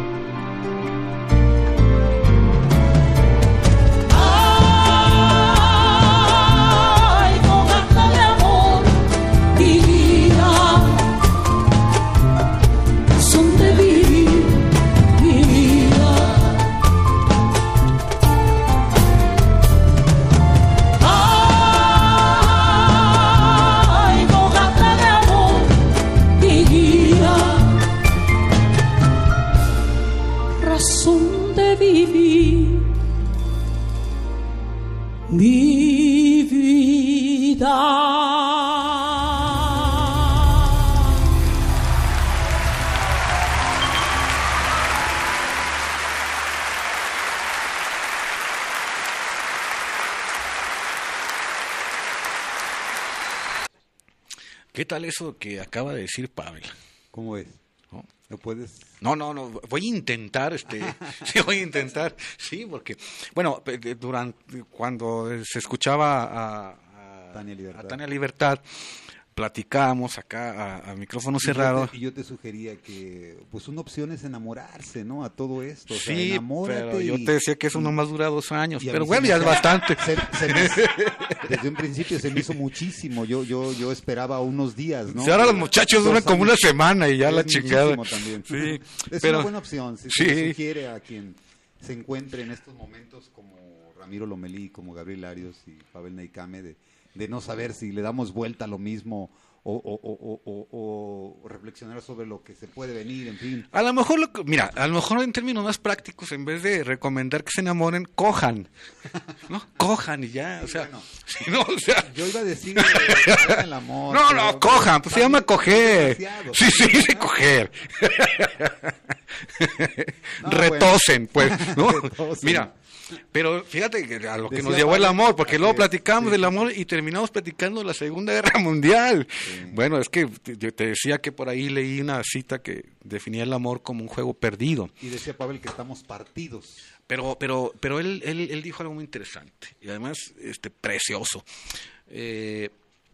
Speaker 4: Mi vida.
Speaker 1: ¿Qué tal eso que acaba de decir Pavel?
Speaker 2: ¿Cómo es?
Speaker 1: ¿No?
Speaker 2: ¿Lo puedes?
Speaker 1: No, no, no, voy a intentar, este, sí, voy a intentar, sí, porque, bueno, durante, cuando se escuchaba a, a,
Speaker 2: Tania Libertad.
Speaker 1: a Tania Libertad, platicábamos acá a, a micrófono
Speaker 2: y
Speaker 1: cerrado.
Speaker 2: Yo te, y yo te sugería que, pues una opción es enamorarse, ¿no? A todo esto. O sea,
Speaker 1: sí,
Speaker 2: enamórate
Speaker 1: pero yo
Speaker 2: y,
Speaker 1: te decía que eso nomás dura dos años, pero
Speaker 2: mí
Speaker 1: bueno,
Speaker 2: se
Speaker 1: ya
Speaker 2: me
Speaker 1: es
Speaker 2: hacía-
Speaker 1: bastante.
Speaker 2: se- se me- desde un principio se me hizo muchísimo. Yo yo yo esperaba unos días, ¿no?
Speaker 1: Si ahora los muchachos
Speaker 2: Dos
Speaker 1: duran como una
Speaker 2: años.
Speaker 1: semana y ya
Speaker 2: Es
Speaker 1: la chingada.
Speaker 2: muchísimo también.
Speaker 1: Sí,
Speaker 2: Es
Speaker 1: pero
Speaker 2: una buena opción. Si
Speaker 1: sí.
Speaker 2: se le sugiere a quien se encuentre en estos momentos como Ramiro Lomelí, como Gabriel Arios y Pavel Neikame, de, de no saber si le damos vuelta a lo mismo o, o, o, o, o, o reflexionar sobre lo que se puede venir, en fin.
Speaker 1: A lo mejor, lo que- mira, a lo mejor en términos más prácticos, en vez de recomendar que se enamoren, cojan, ¿no? Cojan y ya, o sea,
Speaker 2: bueno.
Speaker 1: sí, no, o sea,
Speaker 2: Yo iba a decir eh, hagan el amor.
Speaker 1: no,
Speaker 2: pero-
Speaker 1: no, cojan, pues se llama coger.
Speaker 2: demasiado.
Speaker 1: Sí, sí, sí, coger.
Speaker 2: No,
Speaker 1: Retosen,
Speaker 2: bueno.
Speaker 1: pues, ¿no?
Speaker 2: Retosen.
Speaker 1: Mira, pero fíjate que a lo que
Speaker 2: Decía
Speaker 1: nos llevó el
Speaker 2: Pablo,
Speaker 1: amor, porque
Speaker 2: así
Speaker 1: luego
Speaker 2: es,
Speaker 1: platicamos
Speaker 2: sí,
Speaker 1: del
Speaker 2: sí,
Speaker 1: amor y terminamos platicando de la Segunda Guerra Mundial. Bueno, es que te- yo te decía que por ahí leí una cita que definía el amor como un juego perdido.
Speaker 2: Y decía Pavel que estamos partidos.
Speaker 1: Pero, pero, pero él, él, él dijo algo muy interesante y además, este, precioso. Eh,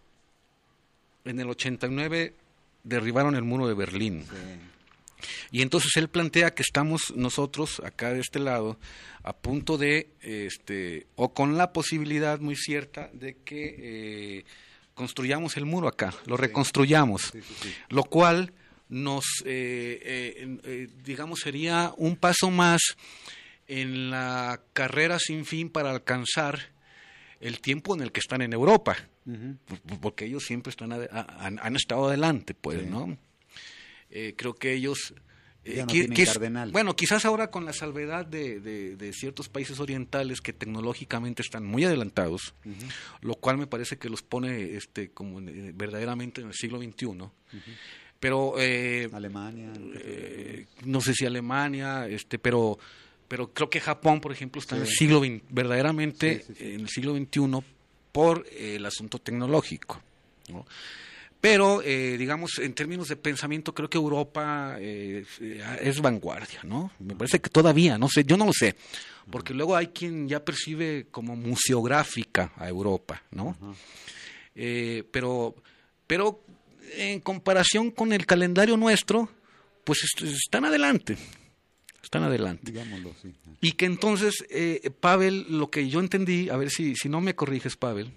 Speaker 1: en el ochenta y nueve derribaron el muro de Berlín.
Speaker 2: Sí.
Speaker 1: Y entonces él plantea que estamos nosotros, acá de este lado, a punto de, este, o con la posibilidad muy cierta de que eh, construyamos el muro acá, lo reconstruyamos,
Speaker 2: Sí, sí, sí.
Speaker 1: lo cual nos, eh, eh, eh, digamos, sería un paso más en la carrera sin fin para alcanzar el tiempo en el que están en Europa,
Speaker 2: Ujú.
Speaker 1: p- porque ellos siempre están ade- han, han estado adelante, pues,
Speaker 2: Sí.
Speaker 1: ¿no? Eh, creo que ellos eh,
Speaker 2: Ya no
Speaker 1: qui-
Speaker 2: tienen
Speaker 1: quiz-
Speaker 2: cardenal.
Speaker 1: bueno, quizás ahora con la salvedad de, de, de ciertos países orientales que tecnológicamente están muy adelantados,
Speaker 2: Ujú.
Speaker 1: lo cual me parece que los pone este como en- eh, verdaderamente en el siglo veintiuno. Pero eh,
Speaker 2: Alemania.
Speaker 1: eh, no sé si Alemania, este, pero pero creo que Japón, por ejemplo, está en el
Speaker 2: Sí.
Speaker 1: siglo veinte, verdaderamente
Speaker 2: Sí, sí, sí.
Speaker 1: en el siglo veintiuno por eh, el asunto tecnológico, ¿no? Pero, eh, digamos, en términos de pensamiento, creo que Europa eh, es vanguardia, ¿no? Me parece que todavía, no sé, yo no lo sé, porque luego hay quien ya percibe como museográfica a Europa, ¿no?
Speaker 2: Ajá.
Speaker 1: Eh, pero, pero en comparación con el calendario nuestro, pues est- están adelante, están adelante.
Speaker 2: Digámoslo, sí.
Speaker 1: Y que entonces, eh, Pavel, lo que yo entendí, a ver si, si no me corriges, Pavel,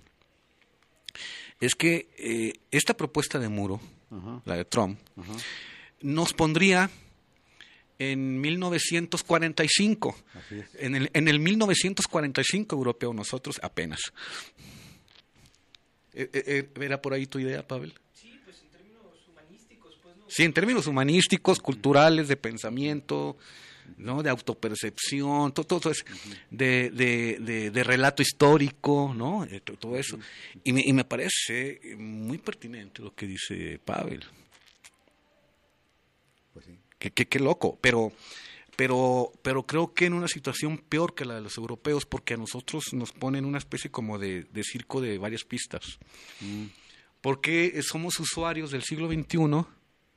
Speaker 1: es que eh, esta propuesta de muro,
Speaker 2: Ajá.
Speaker 1: la de Trump,
Speaker 2: Ajá.
Speaker 1: nos pondría en mil novecientos cuarenta y cinco,
Speaker 2: Así es.
Speaker 1: en el, en el mil novecientos cuarenta y cinco europeo, nosotros apenas. Eh, eh, eh, ¿Era por ahí tu idea, Pavel?
Speaker 5: Sí, pues en términos humanísticos, pues no,
Speaker 1: Sí, en términos humanísticos, culturales, de pensamiento, ¿no? De autopercepción, todo, todo eso, de, de, de, de relato histórico, ¿no? Todo eso. Y me, y me parece muy pertinente lo que dice Pavel.
Speaker 2: Pues sí.
Speaker 1: Qué, qué, qué loco, pero, pero, pero creo que en una situación peor que la de los europeos, porque a nosotros nos ponen una especie como de, de circo de varias pistas. Mm. Porque somos usuarios del siglo veintiuno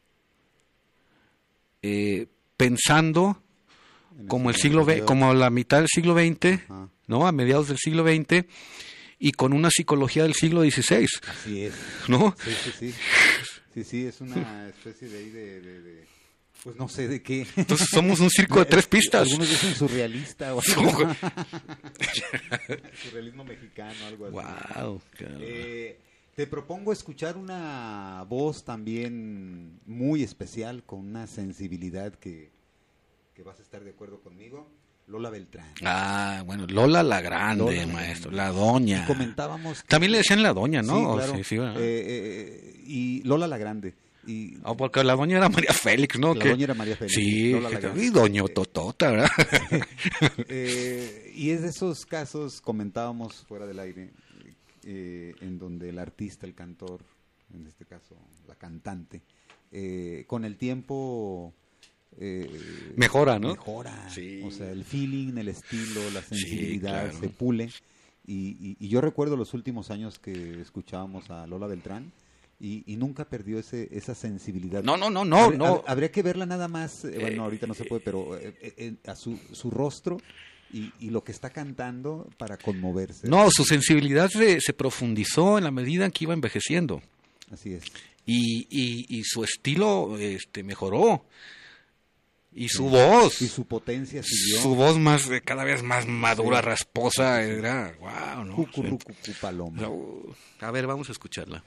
Speaker 1: eh, pensando como el siglo veinte, como la mitad del siglo veinte, ajá, ¿no? A mediados del siglo veinte, y con una psicología del siglo dieciséis.
Speaker 2: Así es.
Speaker 1: ¿No?
Speaker 2: Sí, sí, sí. Sí, sí, es una especie de ahí de, de, de pues no sé de qué.
Speaker 1: Entonces somos un circo de tres pistas.
Speaker 2: Algunos dicen surrealista o algo. Surrealismo mexicano, algo así.
Speaker 1: Wow.
Speaker 2: Eh, te propongo escuchar una voz también muy especial, con una sensibilidad que, que vas a estar de acuerdo conmigo. Lola Beltrán.
Speaker 1: Ah, bueno, Lola la Grande, Lola, maestro, la doña.
Speaker 2: Y comentábamos... Que...
Speaker 1: También le decían la doña, ¿no?
Speaker 2: Sí, claro.
Speaker 1: Sí, sí,
Speaker 2: eh, eh, y Lola la Grande. Y...
Speaker 1: Oh, porque la doña era María Félix, ¿no?
Speaker 2: La
Speaker 1: que...
Speaker 2: doña era María Félix.
Speaker 1: Sí, Lola la Grande. Y doña Totota, ¿verdad?
Speaker 2: eh, y es de esos casos, comentábamos fuera del aire, eh, en donde el artista, el cantor, en este caso la cantante, eh, con el tiempo... Eh,
Speaker 1: mejora, ¿no?
Speaker 2: Mejora,
Speaker 1: sí.
Speaker 2: O sea, el feeling, el estilo, la sensibilidad, sí, claro, se pule. Y, y, y yo recuerdo los últimos años que escuchábamos a Lola Beltrán y, y nunca perdió ese esa sensibilidad.
Speaker 1: No, no, no, no.
Speaker 2: Habría,
Speaker 1: no.
Speaker 2: habría que verla nada más, eh, bueno, ahorita no se puede, pero eh, eh, a su, su rostro y, y lo que está cantando para conmoverse.
Speaker 1: No, su sensibilidad se, se profundizó en la medida en que iba envejeciendo.
Speaker 2: Así es.
Speaker 1: Y, y, y su estilo este, mejoró. Y su sí, voz.
Speaker 2: Y su potencia siguió.
Speaker 1: Su voz más, cada vez más madura, sí, rasposa, era, wow, ¿no?
Speaker 2: Cucurrucucu paloma.
Speaker 1: A ver, vamos a escucharla.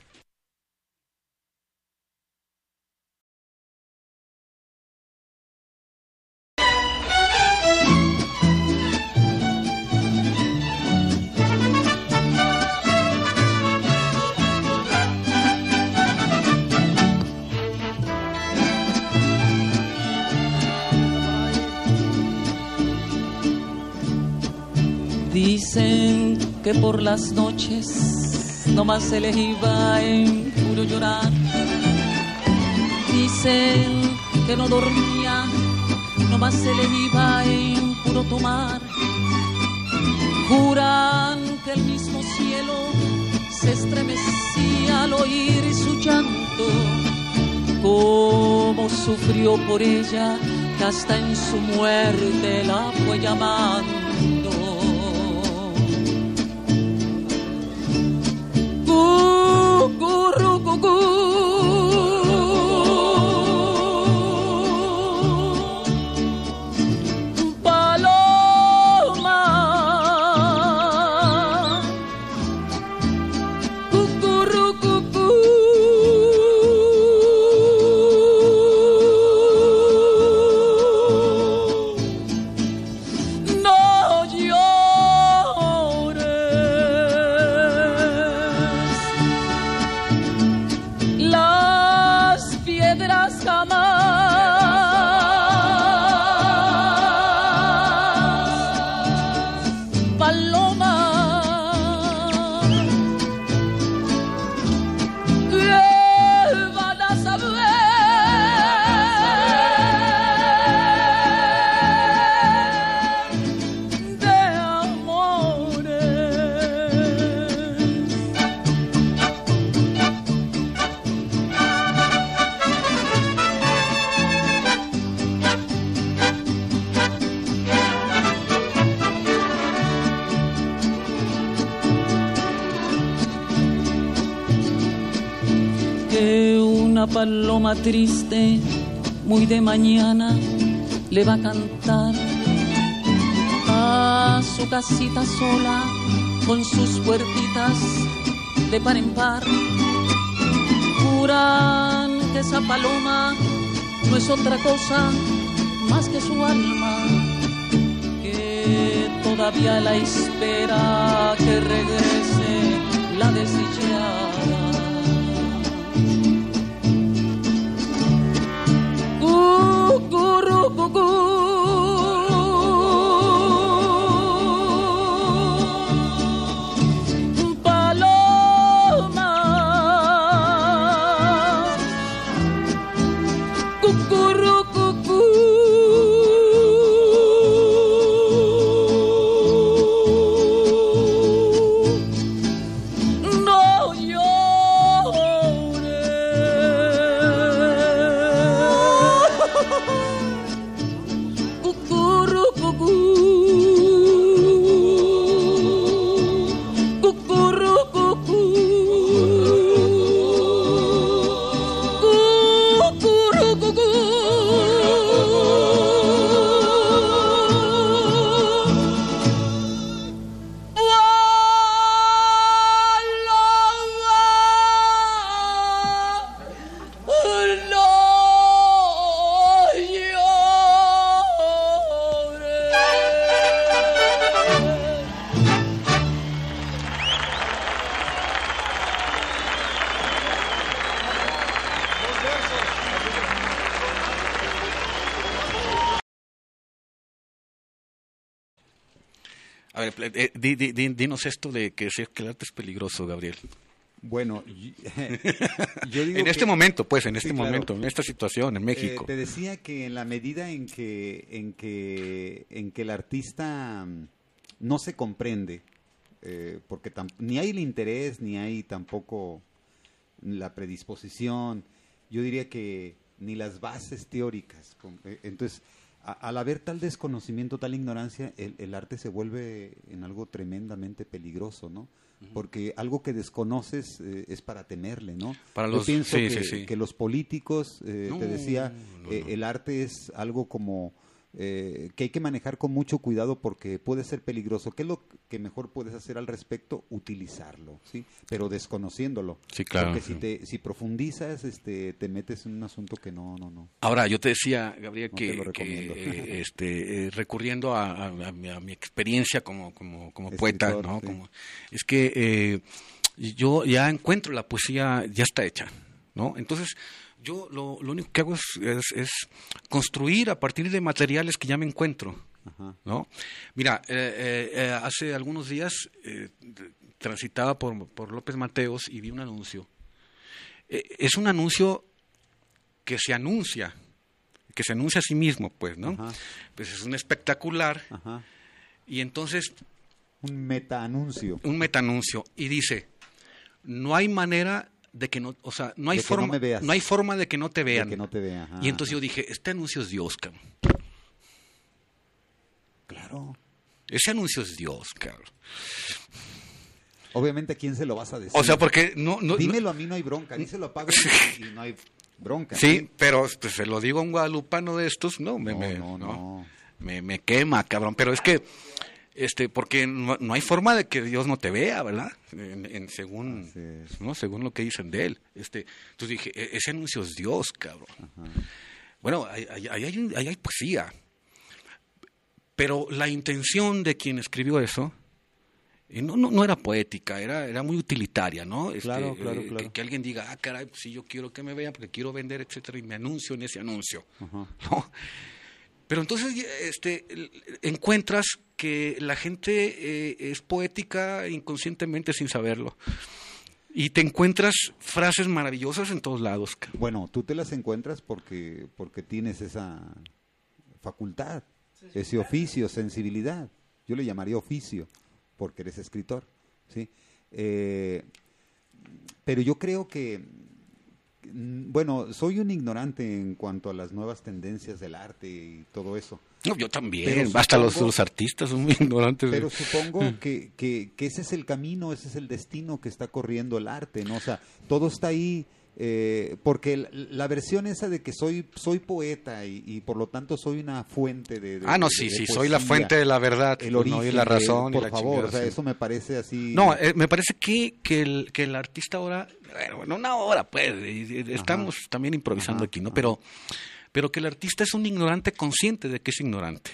Speaker 3: Dicen que por las noches nomás se les iba en puro llorar. Dicen que no dormía, nomás se les iba en puro tomar. Juran que el mismo cielo se estremecía al oír su llanto. Cómo sufrió por ella, que hasta en su muerte la fue llamando. Paloma triste, muy de mañana, le va a cantar a su casita sola, con sus puertitas de par en par. Juran que esa paloma no es otra cosa más que su alma, que todavía la espera que regrese la desdichada.
Speaker 1: A ver, eh, di, di, di, dinos esto de que, que el arte es peligroso, Gabriel.
Speaker 2: Bueno, yo digo
Speaker 1: en este
Speaker 2: que,
Speaker 1: momento, pues, en este
Speaker 2: sí, claro.
Speaker 1: momento, en esta situación, en México.
Speaker 2: Eh, te decía que en la medida en que, en que, en que el artista no se comprende, eh, porque ni hay el interés, ni hay tampoco la predisposición, yo diría que ni las bases teóricas. Entonces, a, al haber tal desconocimiento, tal ignorancia, el, el arte se vuelve en algo tremendamente peligroso, ¿no? Porque algo que desconoces eh, es para temerle, ¿no?
Speaker 1: Para
Speaker 2: Yo
Speaker 1: los,
Speaker 2: pienso
Speaker 1: sí,
Speaker 2: que,
Speaker 1: sí, sí.
Speaker 2: que los políticos, eh,
Speaker 1: no,
Speaker 2: te decía,
Speaker 1: no,
Speaker 2: eh,
Speaker 1: no.
Speaker 2: el arte es algo como eh, que hay que manejar con mucho cuidado porque puede ser peligroso. ¿Qué es lo que mejor puedes hacer al respecto? Utilizarlo, ¿sí? Pero desconociéndolo.
Speaker 1: Sí, claro.
Speaker 2: Porque si te si profundizas, este, te metes en un asunto que no, no, no.
Speaker 1: Ahora, yo te decía, Gabriel,
Speaker 2: No
Speaker 1: que,
Speaker 2: te lo recomiendo.
Speaker 1: que eh, este, eh, recurriendo a, a, a, mi, a mi experiencia como, como, como poeta,
Speaker 2: Escritor,
Speaker 1: ¿no?
Speaker 2: sí.
Speaker 1: Como, es que eh, yo ya encuentro la poesía, ya está hecha, ¿no? Entonces, yo lo, lo único que hago es, es, es construir a partir de materiales que ya me encuentro,
Speaker 2: Ajá.
Speaker 1: ¿no? Mira, eh, eh, hace algunos días eh, transitaba por, por López Mateos y vi un anuncio. Eh, es un anuncio que se anuncia, que se anuncia a sí mismo, pues, ¿no?
Speaker 2: Ajá.
Speaker 1: Pues es un espectacular.
Speaker 2: Ajá.
Speaker 1: Y entonces...
Speaker 2: Un metaanuncio.
Speaker 1: Un metaanuncio. Y dice, no hay manera de que no, o sea, no hay
Speaker 2: De que
Speaker 1: forma,
Speaker 2: no me veas.
Speaker 1: no hay forma de que no te vean.
Speaker 2: De que no te vea. Ajá.
Speaker 1: Y entonces yo dije, este anuncio es Dios, cabrón.
Speaker 2: Claro.
Speaker 1: Ese anuncio es Dios, cabrón.
Speaker 2: Obviamente, ¿a quién se lo vas a decir?
Speaker 1: O sea, porque no... no
Speaker 2: Dímelo a mí, no hay bronca. Díselo a Pago y, y no hay bronca.
Speaker 1: Sí,
Speaker 2: ¿sí?
Speaker 1: pero pues, se lo digo a un guadalupano de estos, no, me,
Speaker 2: No,
Speaker 1: me,
Speaker 2: no,
Speaker 1: no,
Speaker 2: no.
Speaker 1: me, me quema, cabrón. Pero es que, este, porque no, no hay forma de que Dios no te vea, ¿verdad? En, en según,
Speaker 2: Así es.
Speaker 1: no, según lo que dicen de él. Este, entonces dije, e- ese anuncio es Dios, cabrón.
Speaker 2: Ajá.
Speaker 1: Bueno, ahí hay, hay, hay, hay, hay poesía. Pero la intención de quien escribió eso eh, no, no, no era poética, era, era muy utilitaria, ¿no? Este,
Speaker 2: Claro, claro,
Speaker 1: eh,
Speaker 2: claro.
Speaker 1: Que, que alguien diga, ah, caray, pues sí, yo quiero que me vean porque quiero vender, etcétera, y me anuncio en ese anuncio.
Speaker 2: Ajá.
Speaker 1: ¿No? Pero entonces este, encuentras que la gente eh, es poética inconscientemente sin saberlo. Y te encuentras frases maravillosas en todos lados. cabrón.
Speaker 2: Bueno, tú te las encuentras porque, porque tienes esa facultad, ese oficio, sensibilidad. Yo le llamaría oficio, porque eres escritor, ¿sí? Eh, pero yo creo que, mm, bueno, soy un ignorante en cuanto a las nuevas tendencias del arte y todo eso.
Speaker 1: No, yo también,
Speaker 2: Pero
Speaker 1: hasta los,
Speaker 2: supongo-
Speaker 1: los artistas son muy ignorantes.
Speaker 2: Pero supongo que, que, que ese es el camino, ese es el destino que está corriendo el arte, ¿no? O sea, todo está ahí, eh, porque la, la versión esa de que soy soy poeta y, y por lo tanto soy una fuente de, de
Speaker 1: Ah, no,
Speaker 2: de-
Speaker 1: sí,
Speaker 2: de
Speaker 1: sí, soy la
Speaker 2: poesía,
Speaker 1: fuente de la verdad,
Speaker 2: el
Speaker 1: pues,
Speaker 2: origen,
Speaker 1: no, y la
Speaker 2: de-
Speaker 1: razón, y
Speaker 2: por
Speaker 1: la
Speaker 2: favor,
Speaker 1: chingada,
Speaker 2: o sea,
Speaker 1: sí.
Speaker 2: eso me parece así.
Speaker 1: No, eh, me parece que, que, el, que el artista ahora, bueno, una hora, pues, y- y estamos
Speaker 2: Ajá.
Speaker 1: también improvisando
Speaker 2: Ajá,
Speaker 1: aquí, ¿no?
Speaker 2: ajá.
Speaker 1: Pero, pero que el artista es un ignorante consciente de que es ignorante.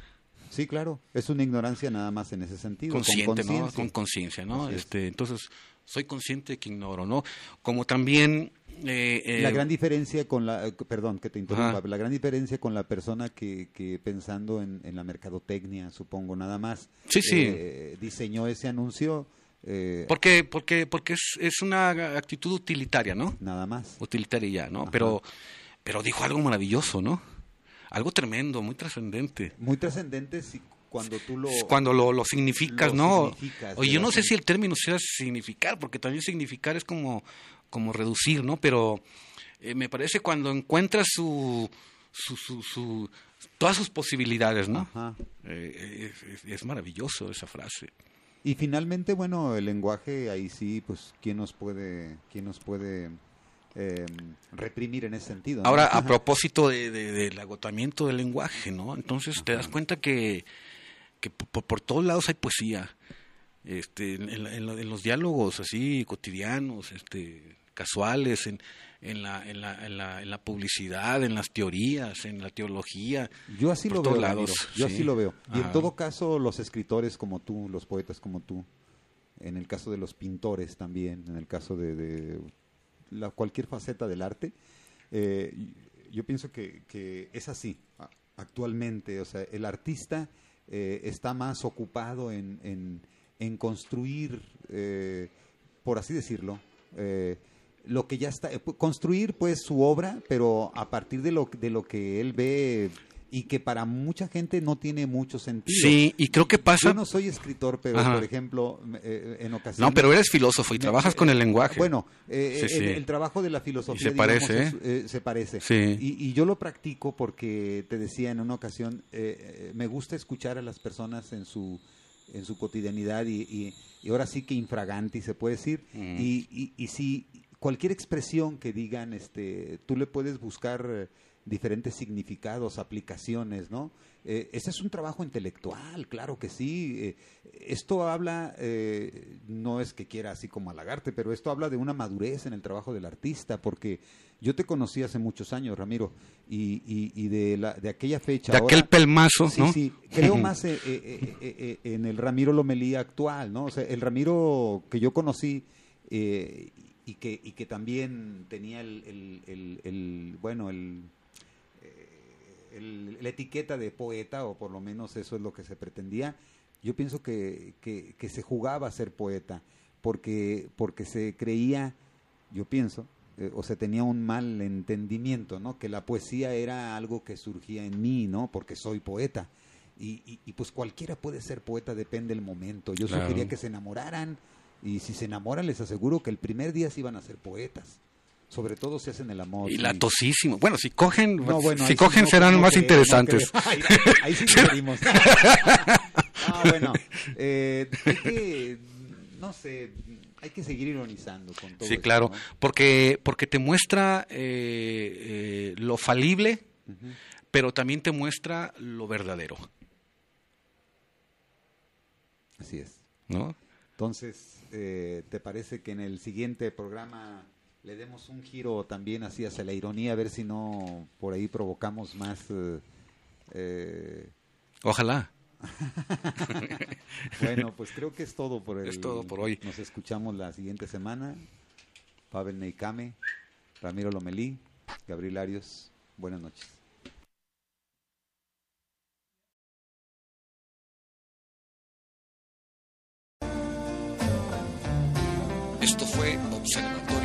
Speaker 2: Sí, claro, es una ignorancia nada más en ese sentido,
Speaker 1: Consciente,
Speaker 2: con
Speaker 1: ¿no?
Speaker 2: conciencia.
Speaker 1: Con conciencia, ¿no?
Speaker 2: Así es.
Speaker 1: Este, entonces, soy consciente de que ignoro, ¿no? Como también... Eh, eh,
Speaker 2: La gran diferencia con la, eh, perdón que te interrumpa,
Speaker 1: Ajá.
Speaker 2: la gran diferencia con la persona que, que pensando en, en la mercadotecnia, supongo, nada más,
Speaker 1: Sí, sí.
Speaker 2: eh, diseñó ese anuncio, eh,
Speaker 1: Porque, porque, porque es, es una actitud utilitaria, ¿no?
Speaker 2: nada más.
Speaker 1: Utilitaria ya, ¿no?
Speaker 2: Ajá.
Speaker 1: Pero, pero dijo algo maravilloso, ¿no? Algo tremendo, muy trascendente.
Speaker 2: Muy trascendente si cuando tú lo...
Speaker 1: Cuando lo, lo significas,
Speaker 2: lo
Speaker 1: ¿no?
Speaker 2: significas,
Speaker 1: Oye, yo no
Speaker 2: ¿verdad?
Speaker 1: sé si el término sea significar, porque también significar es como, como reducir, ¿no? Pero eh, me parece cuando encuentras su, su, su, su- todas sus posibilidades, ¿no?
Speaker 2: Ajá.
Speaker 1: Eh, es, es- es maravilloso esa frase.
Speaker 2: Y finalmente, bueno, el lenguaje, ahí sí, pues, ¿quién nos puede, quién nos puede eh, reprimir en ese sentido? ¿no?
Speaker 1: Ahora, a propósito de, de- del agotamiento del lenguaje, ¿no? Entonces te das cuenta que, que por, por todos lados hay poesía, este, en, en la- en la- en los diálogos así cotidianos, este, casuales, en, en, la, en, la, en, la, en la publicidad, en las teorías, en la teología.
Speaker 2: Yo así
Speaker 1: por
Speaker 2: lo
Speaker 1: todos
Speaker 2: veo,
Speaker 1: lados,
Speaker 2: Ramiro, yo
Speaker 1: sí.
Speaker 2: así lo veo. Y
Speaker 1: Ajá.
Speaker 2: en todo caso, los escritores como tú, los poetas como tú, en el caso de los pintores también, en el caso de, de la, cualquier faceta del arte, eh, yo pienso que, que es así a- actualmente. O sea, el artista eh, está más ocupado en, en, en construir, eh, por así decirlo, eh, lo que ya está, construir pues su obra, pero a partir de lo, de lo que él ve y que para mucha gente no tiene mucho sentido.
Speaker 1: Sí, y creo que pasa...
Speaker 2: Yo no soy escritor, pero
Speaker 1: Ajá.
Speaker 2: por ejemplo, eh, en ocasiones...
Speaker 1: No, pero eres filósofo y
Speaker 2: me,
Speaker 1: trabajas
Speaker 2: eh,
Speaker 1: con el lenguaje.
Speaker 2: Bueno, eh,
Speaker 1: Sí, sí.
Speaker 2: El, el trabajo de la filosofía...
Speaker 1: Y se parece,
Speaker 2: digamos, es, eh, se parece.
Speaker 1: Sí.
Speaker 2: Y, y yo lo practico porque, te decía en una ocasión, eh, eh, me gusta escuchar a las personas en su en su cotidianidad y, y, y ahora sí que infraganti, se puede decir.
Speaker 1: Mm.
Speaker 2: Y, y, y si cualquier expresión que digan, este, tú le puedes buscar... Eh, diferentes significados, aplicaciones, ¿no? Eh, ese es un trabajo intelectual, claro que sí. Eh, esto habla, eh, no es que quiera así como halagarte, pero esto habla de una madurez en el trabajo del artista, porque yo te conocí hace muchos años, Ramiro, y, y, y de, la, de aquella fecha...
Speaker 1: De
Speaker 2: ahora,
Speaker 1: aquel pelmazo,
Speaker 2: sí,
Speaker 1: ¿no?
Speaker 2: Sí, creo más eh, eh, eh, eh, en el Ramiro Lomelí actual, ¿no? O sea, el Ramiro que yo conocí... Eh, y que y que también tenía el, el, el, el bueno el El, la etiqueta de poeta, o por lo menos eso es lo que se pretendía. Yo pienso que, que, que se jugaba a ser poeta, porque, porque se creía, yo pienso, eh, o se tenía un mal entendimiento, ¿no? Que la poesía era algo que surgía en mí, ¿no? Porque soy poeta. Y, y, y pues cualquiera puede ser poeta, depende del momento. Yo
Speaker 1: Claro.
Speaker 2: sugería que se enamoraran, y si se enamoran les aseguro que el primer día sí iban a ser poetas. Sobre todo si hacen el amor.
Speaker 1: Y latosísimo. Bueno, si cogen,
Speaker 2: No, bueno,
Speaker 1: si
Speaker 2: ahí
Speaker 1: cogen
Speaker 2: sí no-
Speaker 1: serán
Speaker 2: no
Speaker 1: más
Speaker 2: creo,
Speaker 1: interesantes.
Speaker 2: no creo. Ahí, ahí sí preferimos. Ah, bueno, eh, hay que, no sé, hay que seguir ironizando con todo
Speaker 1: Sí,
Speaker 2: esto,
Speaker 1: claro,
Speaker 2: ¿no?
Speaker 1: porque porque te muestra eh, eh, lo falible,
Speaker 2: Ujú.
Speaker 1: pero también te muestra lo verdadero,
Speaker 2: Así es.
Speaker 1: ¿no?
Speaker 2: Entonces, eh, ¿te parece que en el siguiente programa le demos un giro también así hacia la ironía, a ver si no por ahí provocamos más... Eh, eh,
Speaker 1: Ojalá.
Speaker 2: bueno, pues creo que es todo por el,
Speaker 1: Es todo por hoy.
Speaker 2: Nos escuchamos la siguiente semana. Pavel Neikame, Ramiro Lomelí, Gabriel Arios. Buenas noches.
Speaker 1: Esto fue Observatorio